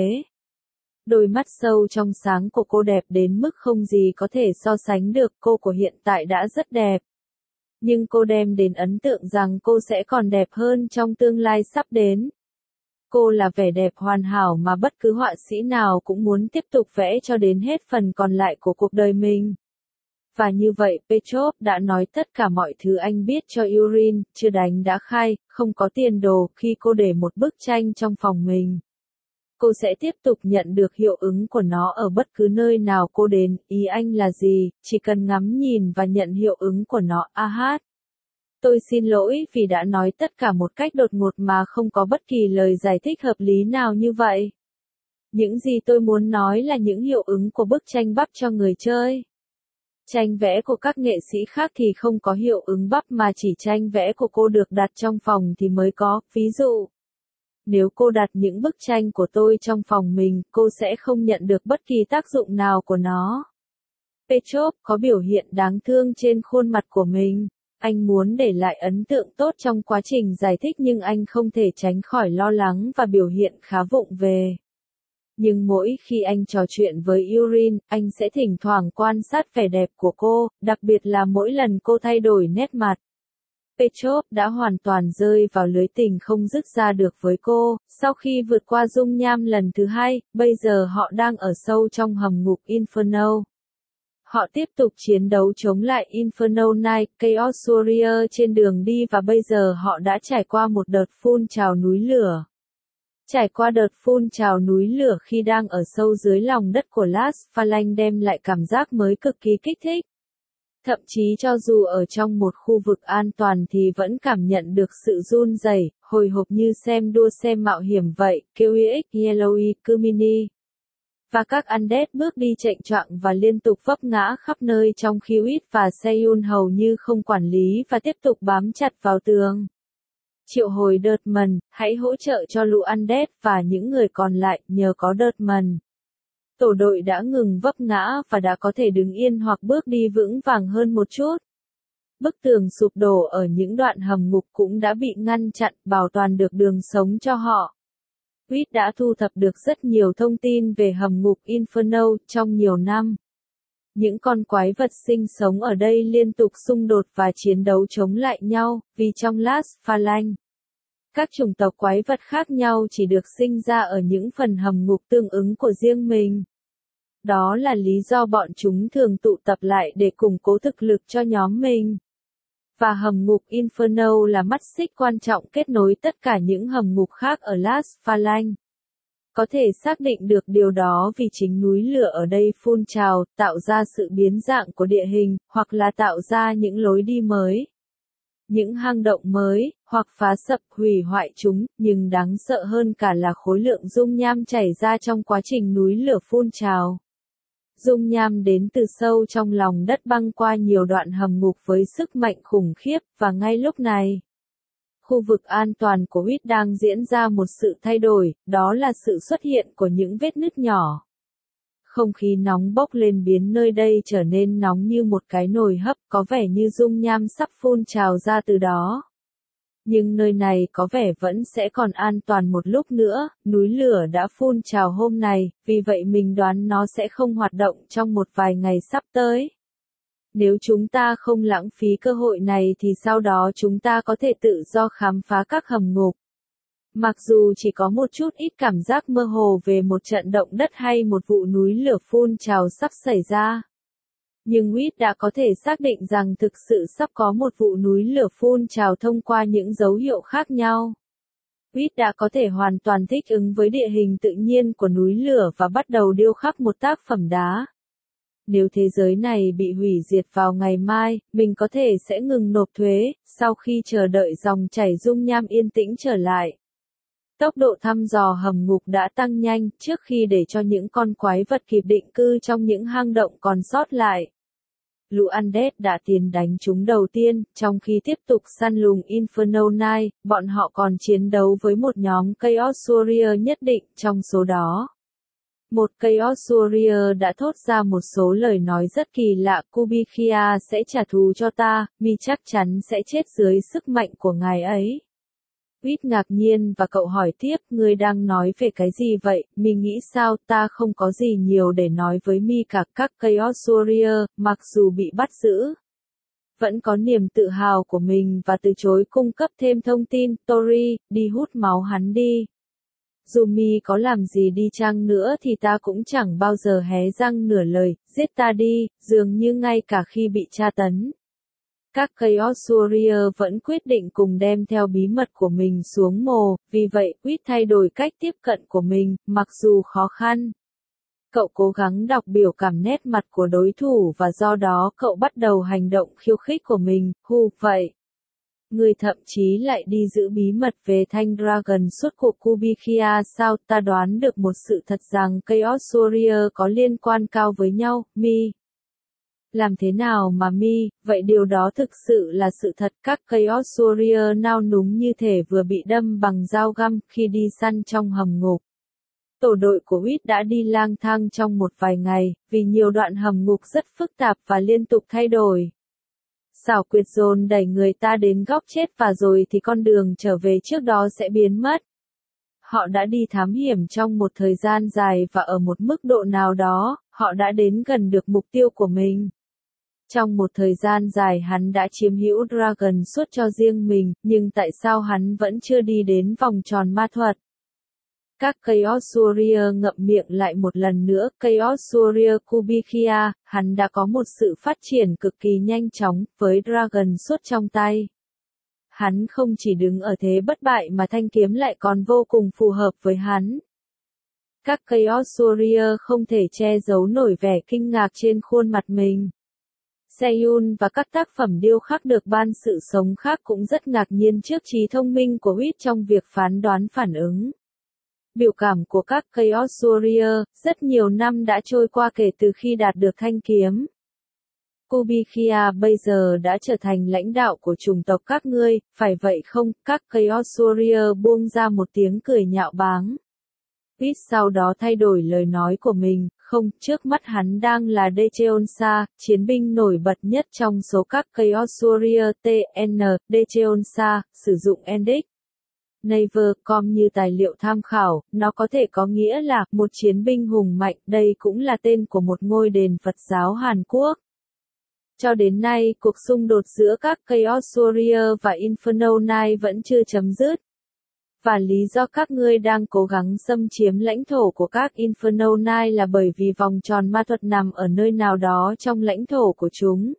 Đôi mắt sâu trong sáng của cô đẹp đến mức không gì có thể so sánh được. Cô của hiện tại đã rất đẹp, nhưng cô đem đến ấn tượng rằng cô sẽ còn đẹp hơn trong tương lai sắp đến. Cô là vẻ đẹp hoàn hảo mà bất cứ họa sĩ nào cũng muốn tiếp tục vẽ cho đến hết phần còn lại của cuộc đời mình. Và như vậy, Petrov đã nói tất cả mọi thứ anh biết cho Yurien. Chưa đánh đã khai, không có tiền đồ. Khi cô để một bức tranh trong phòng mình, cô sẽ tiếp tục nhận được hiệu ứng của nó ở bất cứ nơi nào cô đến. Ý anh là gì? Chỉ cần ngắm nhìn và nhận hiệu ứng của nó. Tôi xin lỗi vì đã nói tất cả một cách đột ngột mà không có bất kỳ lời giải thích hợp lý nào như vậy. Những gì tôi muốn nói là những hiệu ứng của bức tranh bắp cho người chơi. Tranh vẽ của các nghệ sĩ khác thì không có hiệu ứng bắp mà chỉ tranh vẽ của cô được đặt trong phòng thì mới có. Ví dụ, nếu cô đặt những bức tranh của tôi trong phòng mình, cô sẽ không nhận được bất kỳ tác dụng nào của nó. Petrov có biểu hiện đáng thương trên khuôn mặt của mình. Anh muốn để lại ấn tượng tốt trong quá trình giải thích nhưng anh không thể tránh khỏi lo lắng và biểu hiện khá vụng về. Nhưng mỗi khi anh trò chuyện với Yurien, anh sẽ thỉnh thoảng quan sát vẻ đẹp của cô, đặc biệt là mỗi lần cô thay đổi nét mặt. Petrov đã hoàn toàn rơi vào lưới tình không dứt ra được với cô. Sau khi vượt qua dung nham lần thứ 2, bây giờ họ đang ở sâu trong hầm ngục Inferno. Họ tiếp tục chiến đấu chống lại Inferno Night, Chaos Warrior trên đường đi và bây giờ họ đã trải qua một đợt phun trào núi lửa. Trải qua đợt phun trào núi lửa khi đang ở sâu dưới lòng đất của Las Phalanx đem lại cảm giác mới cực kỳ kích thích. Thậm chí cho dù ở trong một khu vực an toàn thì vẫn cảm nhận được sự run rẩy, hồi hộp như xem đua xe mạo hiểm vậy, QX Yellow Kumini. Và các undead bước đi chệch choạng và liên tục vấp ngã khắp nơi trong khi Wit và Seiyun hầu như không quản lý và tiếp tục bám chặt vào tường. Triệu hồi Dirtman, hãy hỗ trợ cho lũ undead và những người còn lại nhờ có Dirtman. Tổ đội đã ngừng vấp ngã và đã có thể đứng yên hoặc bước đi vững vàng hơn một chút. Bức tường sụp đổ ở những đoạn hầm ngục cũng đã bị ngăn chặn, bảo toàn được đường sống cho họ. Wit đã thu thập được rất nhiều thông tin về hầm ngục Inferno trong nhiều năm. Những con quái vật sinh sống ở đây liên tục xung đột và chiến đấu chống lại nhau, vì trong Las Phalanx, các chủng tộc quái vật khác nhau chỉ được sinh ra ở những phần hầm ngục tương ứng của riêng mình. Đó là lý do bọn chúng thường tụ tập lại để củng cố thực lực cho nhóm mình. Và hầm ngục Inferno là mắt xích quan trọng kết nối tất cả những hầm ngục khác ở Las Phalanx. Có thể xác định được điều đó vì chính núi lửa ở đây phun trào, tạo ra sự biến dạng của địa hình, hoặc là tạo ra những lối đi mới, những hang động mới, hoặc phá sập hủy hoại chúng, nhưng đáng sợ hơn cả là khối lượng dung nham chảy ra trong quá trình núi lửa phun trào. Dung nham đến từ sâu trong lòng đất băng qua nhiều đoạn hầm ngục với sức mạnh khủng khiếp, và ngay lúc này, khu vực an toàn của Wit đang diễn ra một sự thay đổi, đó là sự xuất hiện của những vết nứt nhỏ. Không khí nóng bốc lên biến nơi đây trở nên nóng như một cái nồi hấp, có vẻ như dung nham sắp phun trào ra từ đó. Nhưng nơi này có vẻ vẫn sẽ còn an toàn một lúc nữa, núi lửa đã phun trào hôm này, vì vậy mình đoán nó sẽ không hoạt động trong một vài ngày sắp tới. Nếu chúng ta không lãng phí cơ hội này thì sau đó chúng ta có thể tự do khám phá các hầm ngục. Mặc dù chỉ có một chút ít cảm giác mơ hồ về một trận động đất hay một vụ núi lửa phun trào sắp xảy ra, nhưng Wit đã có thể xác định rằng thực sự sắp có một vụ núi lửa phun trào thông qua những dấu hiệu khác nhau. Wit đã có thể hoàn toàn thích ứng với địa hình tự nhiên của núi lửa và bắt đầu điêu khắc một tác phẩm đá. Nếu thế giới này bị hủy diệt vào ngày mai, mình có thể sẽ ngừng nộp thuế, sau khi chờ đợi dòng chảy dung nham yên tĩnh trở lại. Tốc độ thăm dò hầm ngục đã tăng nhanh trước khi để cho những con quái vật kịp định cư trong những hang động còn sót lại. Lũ undead đã tiến đánh chúng đầu tiên, trong khi tiếp tục săn lùng Inferno Knight, bọn họ còn chiến đấu với một nhóm Chaos Warrior nhất định trong số đó. Một Chaos Warrior đã thốt ra một số lời nói rất kỳ lạ, Kubikia sẽ trả thù cho ta, mi chắc chắn sẽ chết dưới sức mạnh của ngài ấy. Wit ngạc nhiên và cậu hỏi tiếp, ngươi đang nói về cái gì vậy, mi nghĩ sao, ta không có gì nhiều để nói với mi cả. Các Chaos Warrior, mặc dù bị bắt giữ, vẫn có niềm tự hào của mình và từ chối cung cấp thêm thông tin. Tori, đi hút máu hắn đi. Dù mi có làm gì đi chăng nữa thì ta cũng chẳng bao giờ hé răng nửa lời, giết ta đi, dường như ngay cả khi bị tra tấn. Các Chaos Warrior vẫn quyết định cùng đem theo bí mật của mình xuống mồ, vì vậy Wit thay đổi cách tiếp cận của mình, mặc dù khó khăn. Cậu cố gắng đọc biểu cảm nét mặt của đối thủ và do đó cậu bắt đầu hành động khiêu khích của mình, vậy. Người thậm chí lại đi giữ bí mật về thanh Dragon suốt cuộc Kubikia sao, ta đoán được một sự thật rằng Chaos Warrior có liên quan cao với nhau, mi. Làm thế nào mà mi, vậy điều đó thực sự là sự thật. Các Chaos Warrior nao núng như thể vừa bị đâm bằng dao găm khi đi săn trong hầm ngục. Tổ đội của Wit đã đi lang thang trong một vài ngày, vì nhiều đoạn hầm ngục rất phức tạp và liên tục thay đổi. Xảo quyệt dồn đẩy người ta đến góc chết và rồi thì con đường trở về trước đó sẽ biến mất. Họ đã đi thám hiểm trong một thời gian dài và ở một mức độ nào đó, họ đã đến gần được mục tiêu của mình. Trong một thời gian dài hắn đã chiếm hữu Dragon suốt cho riêng mình, nhưng tại sao hắn vẫn chưa đi đến vòng tròn ma thuật? Các Chaos Warrior ngậm miệng lại một lần nữa, Chaos Warrior Kubikia, hắn đã có một sự phát triển cực kỳ nhanh chóng, với Dragon suốt trong tay. hắn không chỉ đứng ở thế bất bại mà thanh kiếm lại còn vô cùng phù hợp với hắn. Các Chaos Warrior không thể che giấu nổi vẻ kinh ngạc trên khuôn mặt mình. Seyun và các tác phẩm điêu khắc được ban sự sống khác cũng rất ngạc nhiên trước trí thông minh của Huyết trong việc phán đoán phản ứng. Biểu cảm của các Chaos Warrior, rất nhiều năm đã trôi qua kể từ khi đạt được thanh kiếm. Kubikia bây giờ đã trở thành lãnh đạo của chủng tộc các ngươi, phải vậy không? Các Chaos Warrior buông ra một tiếng cười nhạo báng. Pete sau đó thay đổi lời nói của mình, không, trước mắt hắn đang là Daejeonsa, chiến binh nổi bật nhất trong số các Chaos Warrior TN, Daejeonsa, sử dụng Endix. Naver.com như tài liệu tham khảo, nó có thể có nghĩa là một chiến binh hùng mạnh, đây cũng là tên của một ngôi đền Phật giáo Hàn Quốc. Cho đến nay, cuộc xung đột giữa các Chaos Warrior và Inferno Knight vẫn chưa chấm dứt. Và lý do các ngươi đang cố gắng xâm chiếm lãnh thổ của các Inferno Knight là bởi vì vòng tròn ma thuật nằm ở nơi nào đó trong lãnh thổ của chúng.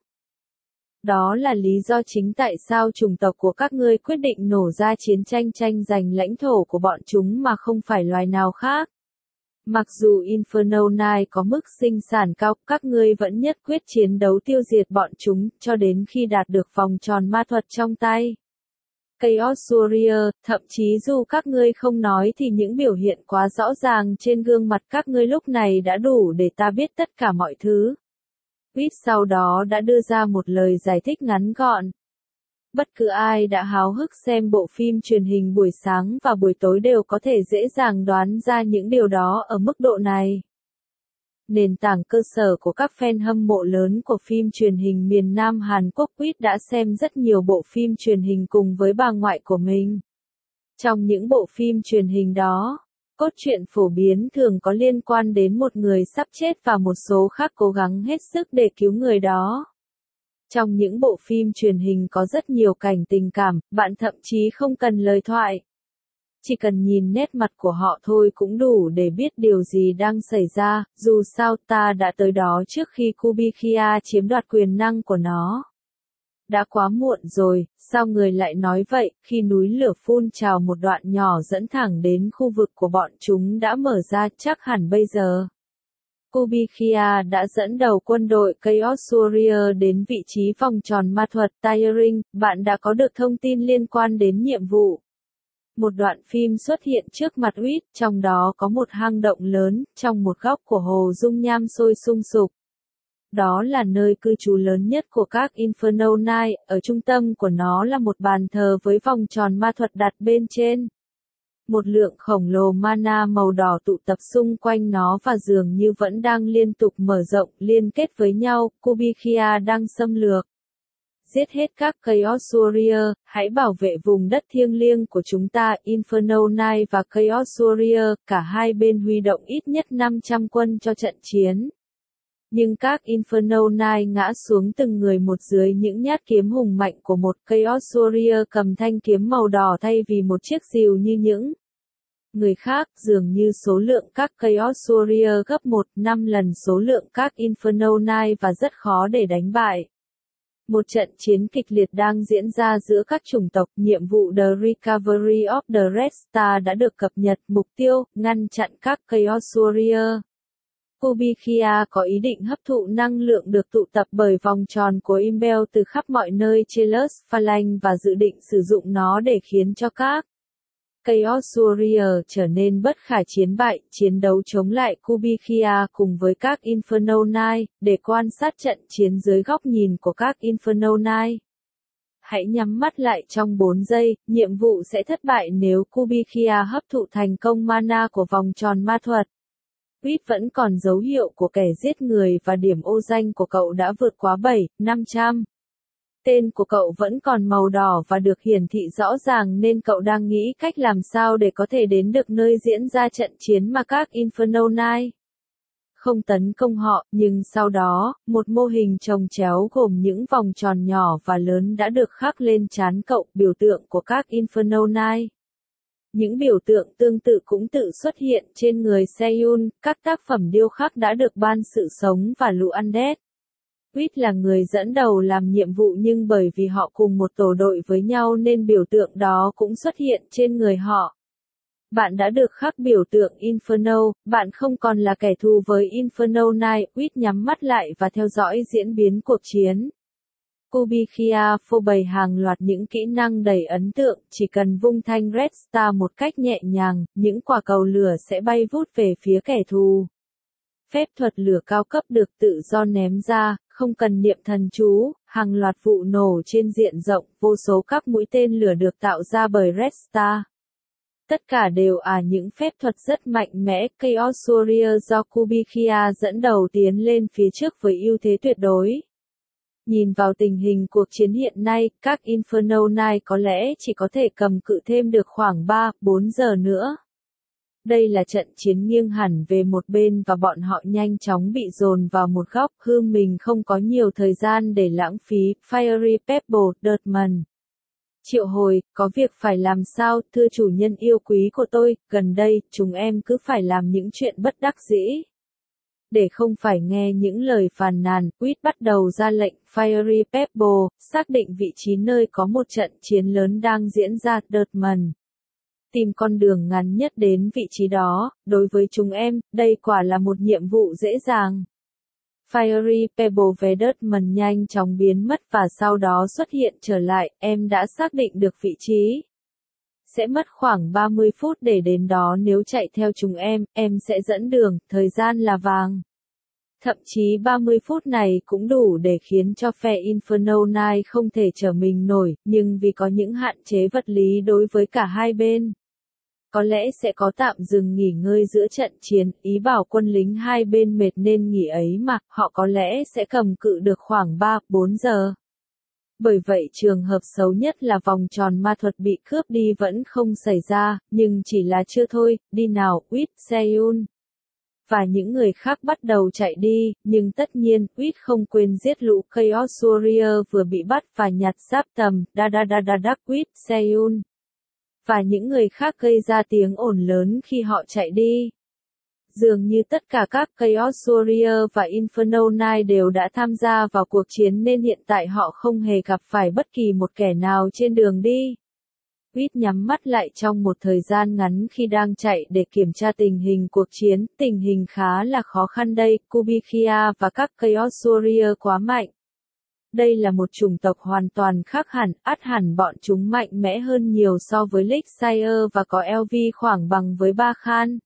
Đó là lý do chính tại sao chủng tộc của các ngươi quyết định nổ ra chiến tranh tranh giành lãnh thổ của bọn chúng mà không phải loài nào khác. Mặc dù Inferno Knight có mức sinh sản cao, các ngươi vẫn nhất quyết chiến đấu tiêu diệt bọn chúng, cho đến khi đạt được vòng tròn ma thuật trong tay. Chaos Warrior, thậm chí dù các ngươi không nói thì những biểu hiện quá rõ ràng trên gương mặt các ngươi lúc này đã đủ để ta biết tất cả mọi thứ. Pete sau đó đã đưa ra một lời giải thích ngắn gọn. Bất cứ ai đã háo hức xem bộ phim truyền hình buổi sáng và buổi tối đều có thể dễ dàng đoán ra những điều đó ở mức độ này. Nền tảng cơ sở của các fan hâm mộ lớn của phim truyền hình miền Nam Hàn Quốc Pete đã xem rất nhiều bộ phim truyền hình cùng với bà ngoại của mình. Trong những bộ phim truyền hình đó, cốt truyện phổ biến thường có liên quan đến một người sắp chết và một số khác cố gắng hết sức để cứu người đó. Trong những bộ phim truyền hình có rất nhiều cảnh tình cảm, bạn thậm chí không cần lời thoại. Chỉ cần nhìn nét mặt của họ thôi cũng đủ để biết điều gì đang xảy ra, dù sao ta đã tới đó trước khi Kubikia chiếm đoạt quyền năng của nó. Đã quá muộn rồi, sao người lại nói vậy, khi núi lửa phun trào một đoạn nhỏ dẫn thẳng đến khu vực của bọn chúng đã mở ra chắc hẳn bây giờ. Kubikia đã dẫn đầu quân đội Chaos Warrior đến vị trí vòng tròn ma thuật Tiring, bạn đã có được thông tin liên quan đến nhiệm vụ. Một đoạn phim xuất hiện trước mặt Huyết, trong đó có một hang động lớn, trong một góc của hồ dung nham sôi sung sục. Đó là nơi cư trú lớn nhất của các Inferno Knight, ở trung tâm của nó là một bàn thờ với vòng tròn ma thuật đặt bên trên. Một lượng khổng lồ mana màu đỏ tụ tập xung quanh nó và dường như vẫn đang liên tục mở rộng, liên kết với nhau, Kubikia đang xâm lược. Giết hết các Chaos Warrior, hãy bảo vệ vùng đất thiêng liêng của chúng ta, Inferno Knight và Chaos Warrior, cả hai bên huy động ít nhất 500 quân cho trận chiến. Nhưng các Inferno Knight ngã xuống từng người một dưới những nhát kiếm hùng mạnh của một Chaos Warrior cầm thanh kiếm màu đỏ thay vì một chiếc rìu như những người khác, dường như số lượng các Chaos Warrior gấp 1-5 lần số lượng các Inferno Knight và rất khó để đánh bại. Một trận chiến kịch liệt đang diễn ra giữa các chủng tộc, nhiệm vụ The Recovery of the Red Star đã được cập nhật, mục tiêu, ngăn chặn các Chaos Warrior. Kubikia có ý định hấp thụ năng lượng được tụ tập bởi vòng tròn của Impel từ khắp mọi nơi trên Los Phalanx và dự định sử dụng nó để khiến cho các Chaos Warrior trở nên bất khả chiến bại, chiến đấu chống lại Kubikia cùng với các Inferno Knight, để quan sát trận chiến dưới góc nhìn của các Inferno Knight. Hãy nhắm mắt lại trong 4 giây, nhiệm vụ sẽ thất bại nếu Kubikia hấp thụ thành công mana của vòng tròn ma thuật. Pete vẫn còn dấu hiệu của kẻ giết người và điểm ô danh của cậu đã vượt quá 7.500. Tên của cậu vẫn còn màu đỏ và được hiển thị rõ ràng nên cậu đang nghĩ cách làm sao để có thể đến được nơi diễn ra trận chiến mà các Inferno Knight không tấn công họ, nhưng sau đó, một mô hình chồng chéo gồm những vòng tròn nhỏ và lớn đã được khắc lên trán cậu, biểu tượng của các Inferno Knight. Những biểu tượng tương tự cũng tự xuất hiện trên người Seyun, các tác phẩm điêu khắc đã được ban sự sống và lũ undead. Quýt là người dẫn đầu làm nhiệm vụ nhưng bởi vì họ cùng một tổ đội với nhau nên biểu tượng đó cũng xuất hiện trên người họ. Bạn đã được khắc biểu tượng Inferno, bạn không còn là kẻ thù với Inferno Knight. Quýt nhắm mắt lại và theo dõi diễn biến cuộc chiến. Kubikia phô bày hàng loạt những kỹ năng đầy ấn tượng, chỉ cần vung thanh Red Star một cách nhẹ nhàng, những quả cầu lửa sẽ bay vút về phía kẻ thù. Phép thuật lửa cao cấp được tự do ném ra, không cần niệm thần chú, hàng loạt vụ nổ trên diện rộng, vô số các mũi tên lửa được tạo ra bởi Red Star. Tất cả đều những phép thuật rất mạnh mẽ. Chaos Warrior do Kubikia dẫn đầu tiến lên phía trước với ưu thế tuyệt đối. Nhìn vào tình hình cuộc chiến hiện nay, các Inferno Knight có lẽ chỉ có thể cầm cự thêm được khoảng 3-4 giờ nữa. Đây là trận chiến nghiêng hẳn về một bên và bọn họ nhanh chóng bị dồn vào một góc. Mình không có nhiều thời gian để lãng phí. Fiery Pebble, Dirtman. Triệu hồi, có việc phải làm sao, thưa chủ nhân yêu quý của tôi, gần đây, chúng em cứ phải làm những chuyện bất đắc dĩ. Để không phải nghe những lời phàn nàn, Quýt bắt đầu ra lệnh. Fiery Pebble, xác định vị trí nơi có một trận chiến lớn đang diễn ra. Dirtman. Tìm con đường ngắn nhất đến vị trí đó, đối với chúng em, đây quả là một nhiệm vụ dễ dàng. Fiery Pebble về Dirtman nhanh chóng biến mất và sau đó xuất hiện trở lại. Em đã xác định được vị trí. Sẽ mất khoảng 30 phút để đến đó, nếu chạy theo chúng em sẽ dẫn đường, thời gian là vàng. Thậm chí 30 phút này cũng đủ để khiến cho phe Inferno Knight không thể trở mình nổi, nhưng vì có những hạn chế vật lý đối với cả hai bên. Có lẽ sẽ có tạm dừng nghỉ ngơi giữa trận chiến, ý bảo quân lính hai bên mệt nên nghỉ ấy mà, họ có lẽ sẽ cầm cự được khoảng 3-4 giờ. Bởi vậy trường hợp xấu nhất là vòng tròn ma thuật bị cướp đi vẫn không xảy ra, nhưng chỉ là chưa thôi. Đi nào, Quýt, Seoul. Và những người khác bắt đầu chạy đi, nhưng tất nhiên, Quýt không quên giết lũ Chaos Warrior vừa bị bắt và nhặt giáp tầm. Quýt, Seoul. Và những người khác gây ra tiếng ồn lớn khi họ chạy đi. Dường như tất cả các Chaos Warrior và Inferno Knight đều đã tham gia vào cuộc chiến nên hiện tại họ không hề gặp phải bất kỳ một kẻ nào trên đường đi. Quýt nhắm mắt lại trong một thời gian ngắn khi đang chạy để kiểm tra tình hình cuộc chiến. Tình hình khá là khó khăn đây, Kubikia và các Chaos Warrior quá mạnh. Đây là một chủng tộc hoàn toàn khác hẳn, hẳn bọn chúng mạnh mẽ hơn nhiều so với Lixire và có LV khoảng bằng với Ba Khan.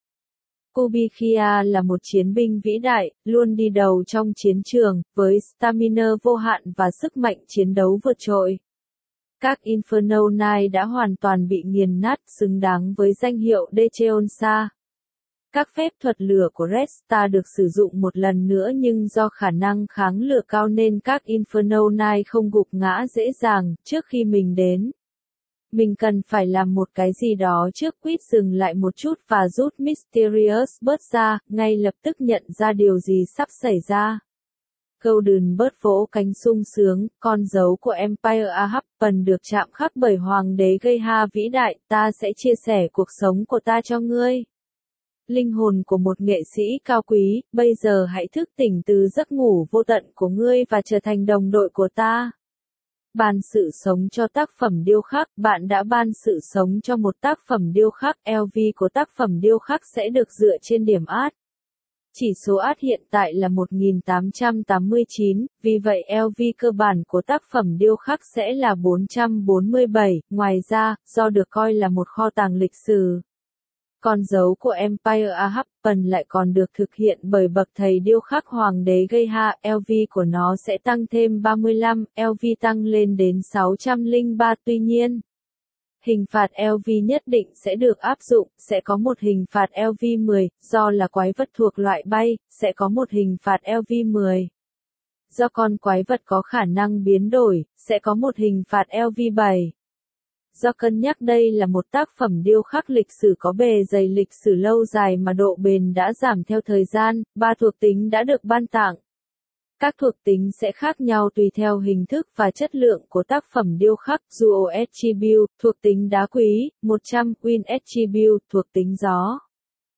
Kubikia là một chiến binh vĩ đại, luôn đi đầu trong chiến trường, với stamina vô hạn và sức mạnh chiến đấu vượt trội. Các Inferno Knight đã hoàn toàn bị nghiền nát, xứng đáng với danh hiệu Decheonsa. Các phép thuật lửa của Red Star được sử dụng một lần nữa nhưng do khả năng kháng lửa cao nên các Inferno Knight không gục ngã dễ dàng. Trước khi mình đến, mình cần phải làm một cái gì đó trước. Quýt dừng lại một chút và rút Mysterious Bird ra, ngay lập tức nhận ra điều gì sắp xảy ra. Golden Bird vỗ cánh sung sướng, con dấu của Empire Happen được chạm khắc bởi Hoàng đế Geha vĩ đại, ta sẽ chia sẻ cuộc sống của ta cho ngươi. Linh hồn của một nghệ sĩ cao quý, bây giờ hãy thức tỉnh từ giấc ngủ vô tận của ngươi và trở thành đồng đội của ta. Ban sự sống cho tác phẩm điêu khắc, bạn đã ban sự sống cho một tác phẩm điêu khắc. LV của tác phẩm điêu khắc sẽ được dựa trên điểm art. Chỉ số art hiện tại là 1889, vì vậy LV cơ bản của tác phẩm điêu khắc sẽ là 447. Ngoài ra, do được coi là một kho tàng lịch sử, con dấu của Empire Happen lại còn được thực hiện bởi bậc thầy điêu khắc Hoàng đế Geha. LV của nó sẽ tăng thêm 35, LV tăng lên đến 603. Tuy nhiên, hình phạt LV nhất định sẽ được áp dụng. Sẽ có một hình phạt LV 10, do là quái vật thuộc loại bay, sẽ có một hình phạt LV 10. Do con quái vật có khả năng biến đổi, sẽ có một hình phạt LV 7. Do cân nhắc đây là một tác phẩm điêu khắc lịch sử có bề dày lịch sử lâu dài mà độ bền đã giảm theo thời gian, 3 thuộc tính đã được ban tặng. Các thuộc tính sẽ khác nhau tùy theo hình thức và chất lượng của tác phẩm điêu khắc. Duo Attribute, thuộc tính đá quý, 100, Win Attribute, thuộc tính gió.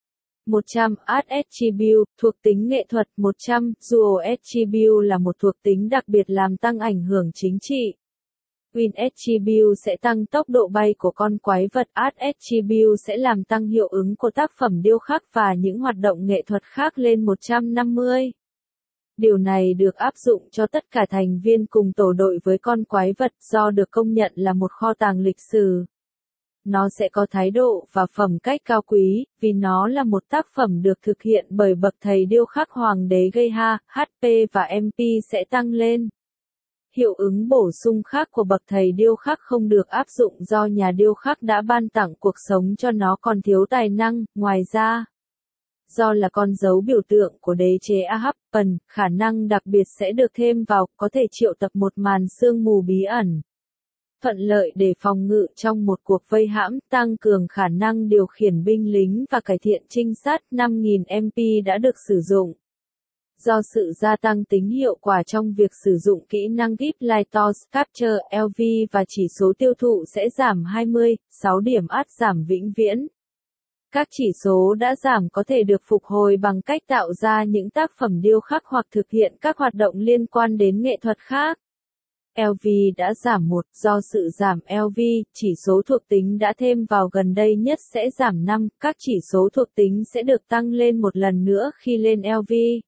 100. Art Attribute, thuộc tính nghệ thuật. 100. Dual Attribute là một thuộc tính đặc biệt làm tăng ảnh hưởng chính trị. Wind Attribute sẽ tăng tốc độ bay của con quái vật. Art Attribute sẽ làm tăng hiệu ứng của tác phẩm điêu khắc và những hoạt động nghệ thuật khác lên 150. Điều này được áp dụng cho tất cả thành viên cùng tổ đội với con quái vật do được công nhận là một kho tàng lịch sử. Nó sẽ có thái độ và phẩm cách cao quý, vì nó là một tác phẩm được thực hiện bởi bậc thầy điêu khắc hoàng đế Geha, HP và MP sẽ tăng lên. Hiệu ứng bổ sung khác của bậc thầy điêu khắc không được áp dụng do nhà điêu khắc đã ban tặng cuộc sống cho nó còn thiếu tài năng. Ngoài ra, do là con dấu biểu tượng của đế chế Ahappan, khả năng đặc biệt sẽ được thêm vào, có thể triệu tập một màn sương mù bí ẩn. Thuận lợi để phòng ngự trong một cuộc vây hãm, tăng cường khả năng điều khiển binh lính và cải thiện trinh sát. 5.000 MP đã được sử dụng. Do sự gia tăng tính hiệu quả trong việc sử dụng kỹ năng Keep Lightos Capture LV và chỉ số tiêu thụ sẽ giảm 20, 6 điểm át giảm vĩnh viễn. Các chỉ số đã giảm có thể được phục hồi bằng cách tạo ra những tác phẩm điêu khắc hoặc thực hiện các hoạt động liên quan đến nghệ thuật khác. LV đã giảm 1, do sự giảm LV, chỉ số thuộc tính đã thêm vào gần đây nhất sẽ giảm 5, các chỉ số thuộc tính sẽ được tăng lên một lần nữa khi lên LV.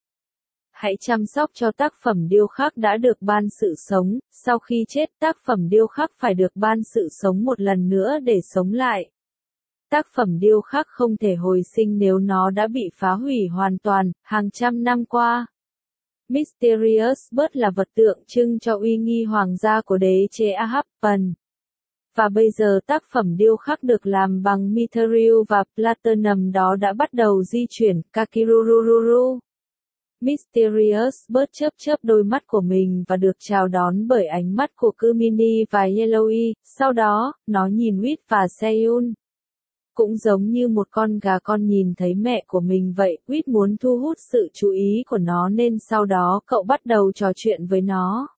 Hãy chăm sóc cho tác phẩm điêu khắc đã được ban sự sống, sau khi chết tác phẩm điêu khắc phải được ban sự sống một lần nữa để sống lại. Tác phẩm điêu khắc không thể hồi sinh nếu nó đã bị phá hủy hoàn toàn, hàng trăm năm qua. Mysterious Bird là vật tượng trưng cho uy nghi hoàng gia của đế chế Ahappan. Và bây giờ tác phẩm điêu khắc được làm bằng Mithril và Platinum đó đã bắt đầu di chuyển. Kakirururu. Mysterious Bird chớp đôi mắt của mình và được chào đón bởi ánh mắt của Kumini và Yellowy, sau đó, nó nhìn Wit và Seyun. Cũng giống như một con gà con nhìn thấy mẹ của mình vậy, Wit muốn thu hút sự chú ý của nó nên sau đó cậu bắt đầu trò chuyện với nó.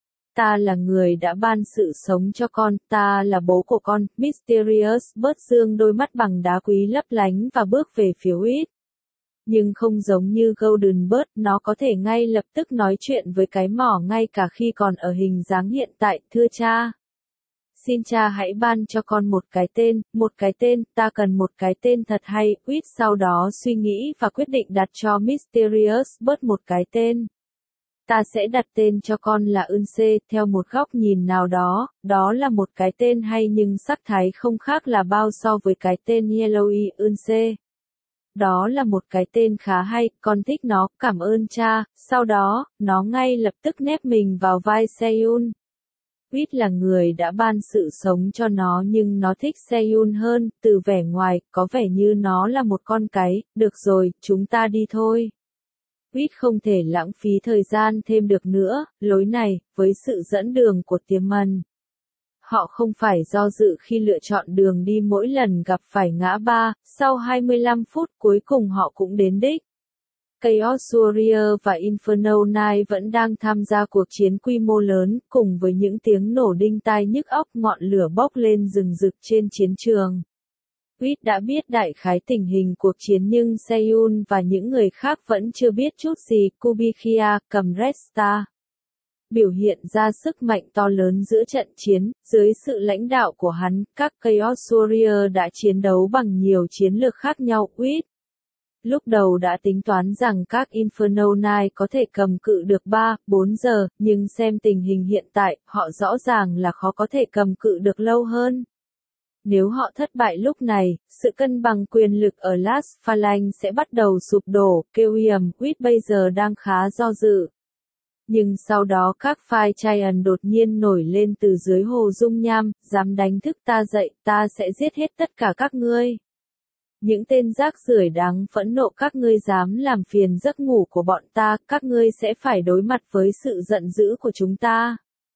Ta là người đã ban sự sống cho con, ta là bố của con. Mysterious Bird dương đôi mắt bằng đá quý lấp lánh và bước về phía Wit. Nhưng không giống như Golden Bird, nó có thể ngay lập tức nói chuyện với cái mỏ ngay cả khi còn ở hình dáng hiện tại. Thưa cha, xin cha hãy ban cho con một cái tên, ta cần một cái tên thật hay. Wit sau đó suy nghĩ và quyết định đặt cho Mysterious Bird một cái tên. Ta sẽ đặt tên cho con là Eunse, theo một góc nhìn nào đó là một cái tên hay nhưng sắc thái không khác là bao so với cái tên Yellowy. Eunse. Đó là một cái tên khá hay, con thích nó, cảm ơn cha. Sau đó, nó ngay lập tức nép mình vào vai Seyun. Wit là người đã ban sự sống cho nó nhưng nó thích Seyun hơn, từ vẻ ngoài, có vẻ như nó là một con cái. Được rồi, chúng ta đi thôi. Wit không thể lãng phí thời gian thêm được nữa, lối này, với sự dẫn đường của Tiềmân. Họ không phải do dự khi lựa chọn đường đi mỗi lần gặp phải ngã ba, sau 25 phút cuối cùng họ cũng đến đích. Chaos Warrior và Inferno Knight vẫn đang tham gia cuộc chiến quy mô lớn, cùng với những tiếng nổ đinh tai nhức óc, ngọn lửa bốc lên rừng rực trên chiến trường. Wit đã biết đại khái tình hình cuộc chiến nhưng Seyun và những người khác vẫn chưa biết chút gì. Kubikia, cầm Red Star, biểu hiện ra sức mạnh to lớn giữa trận chiến. Dưới sự lãnh đạo của hắn, các Chaos Warrior đã chiến đấu bằng nhiều chiến lược khác nhau. Wit lúc đầu đã tính toán rằng các Inferno Knight có thể cầm cự được 3-4 giờ, nhưng xem tình hình hiện tại, họ rõ ràng là khó có thể cầm cự được lâu hơn. Nếu họ thất bại lúc này, sự cân bằng quyền lực ở Las Phalanx sẽ bắt đầu sụp đổ. Kewium, Wit bây giờ đang khá do dự. Nhưng sau đó các Fire Giant đột nhiên nổi lên từ dưới hồ dung nham, dám đánh thức ta dậy, ta sẽ giết hết tất cả các ngươi. Những tên rác rưởi đáng phẫn nộ, các ngươi dám làm phiền giấc ngủ của bọn ta, các ngươi sẽ phải đối mặt với sự giận dữ của chúng ta.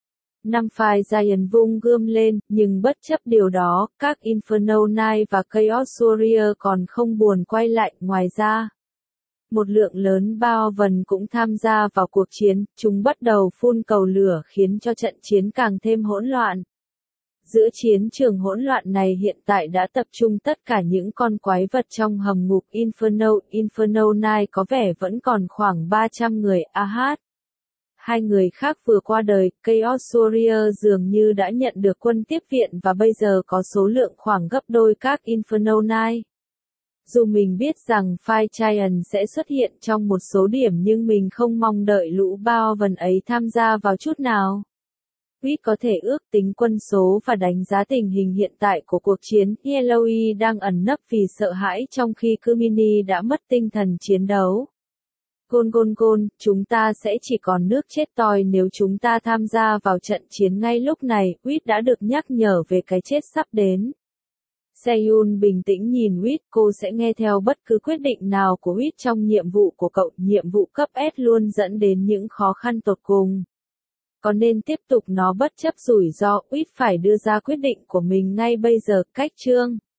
5 Fire Giant vung gươm lên, nhưng bất chấp điều đó, các Inferno Knight và Chaos Warrior còn không buồn quay lại. Ngoài ra, một lượng lớn bao vần cũng tham gia vào cuộc chiến, chúng bắt đầu phun cầu lửa khiến cho trận chiến càng thêm hỗn loạn. Giữa chiến trường hỗn loạn này hiện tại đã tập trung tất cả những con quái vật trong hầm ngục Inferno. Inferno 9 có vẻ vẫn còn khoảng 300 người. Hai người khác vừa qua đời, Chaos Warrior dường như đã nhận được quân tiếp viện và bây giờ có số lượng khoảng gấp đôi các Inferno 9. Dù mình biết rằng Fire Giant sẽ xuất hiện trong một số điểm nhưng mình không mong đợi lũ bao vần ấy tham gia vào chút nào. Reed có thể ước tính quân số và đánh giá tình hình hiện tại của cuộc chiến. Eloy đang ẩn nấp vì sợ hãi trong khi Kumini đã mất tinh thần chiến đấu. Gol, chúng ta sẽ chỉ còn nước chết toi nếu chúng ta tham gia vào trận chiến ngay lúc này. Reed đã được nhắc nhở về cái chết sắp đến. Seyun bình tĩnh nhìn Reed, cô sẽ nghe theo bất cứ quyết định nào của Reed trong nhiệm vụ của cậu. Nhiệm vụ cấp S luôn dẫn đến những khó khăn tột cùng. Có nên tiếp tục nó bất chấp rủi ro? Reed phải đưa ra quyết định của mình ngay bây giờ. Cách chương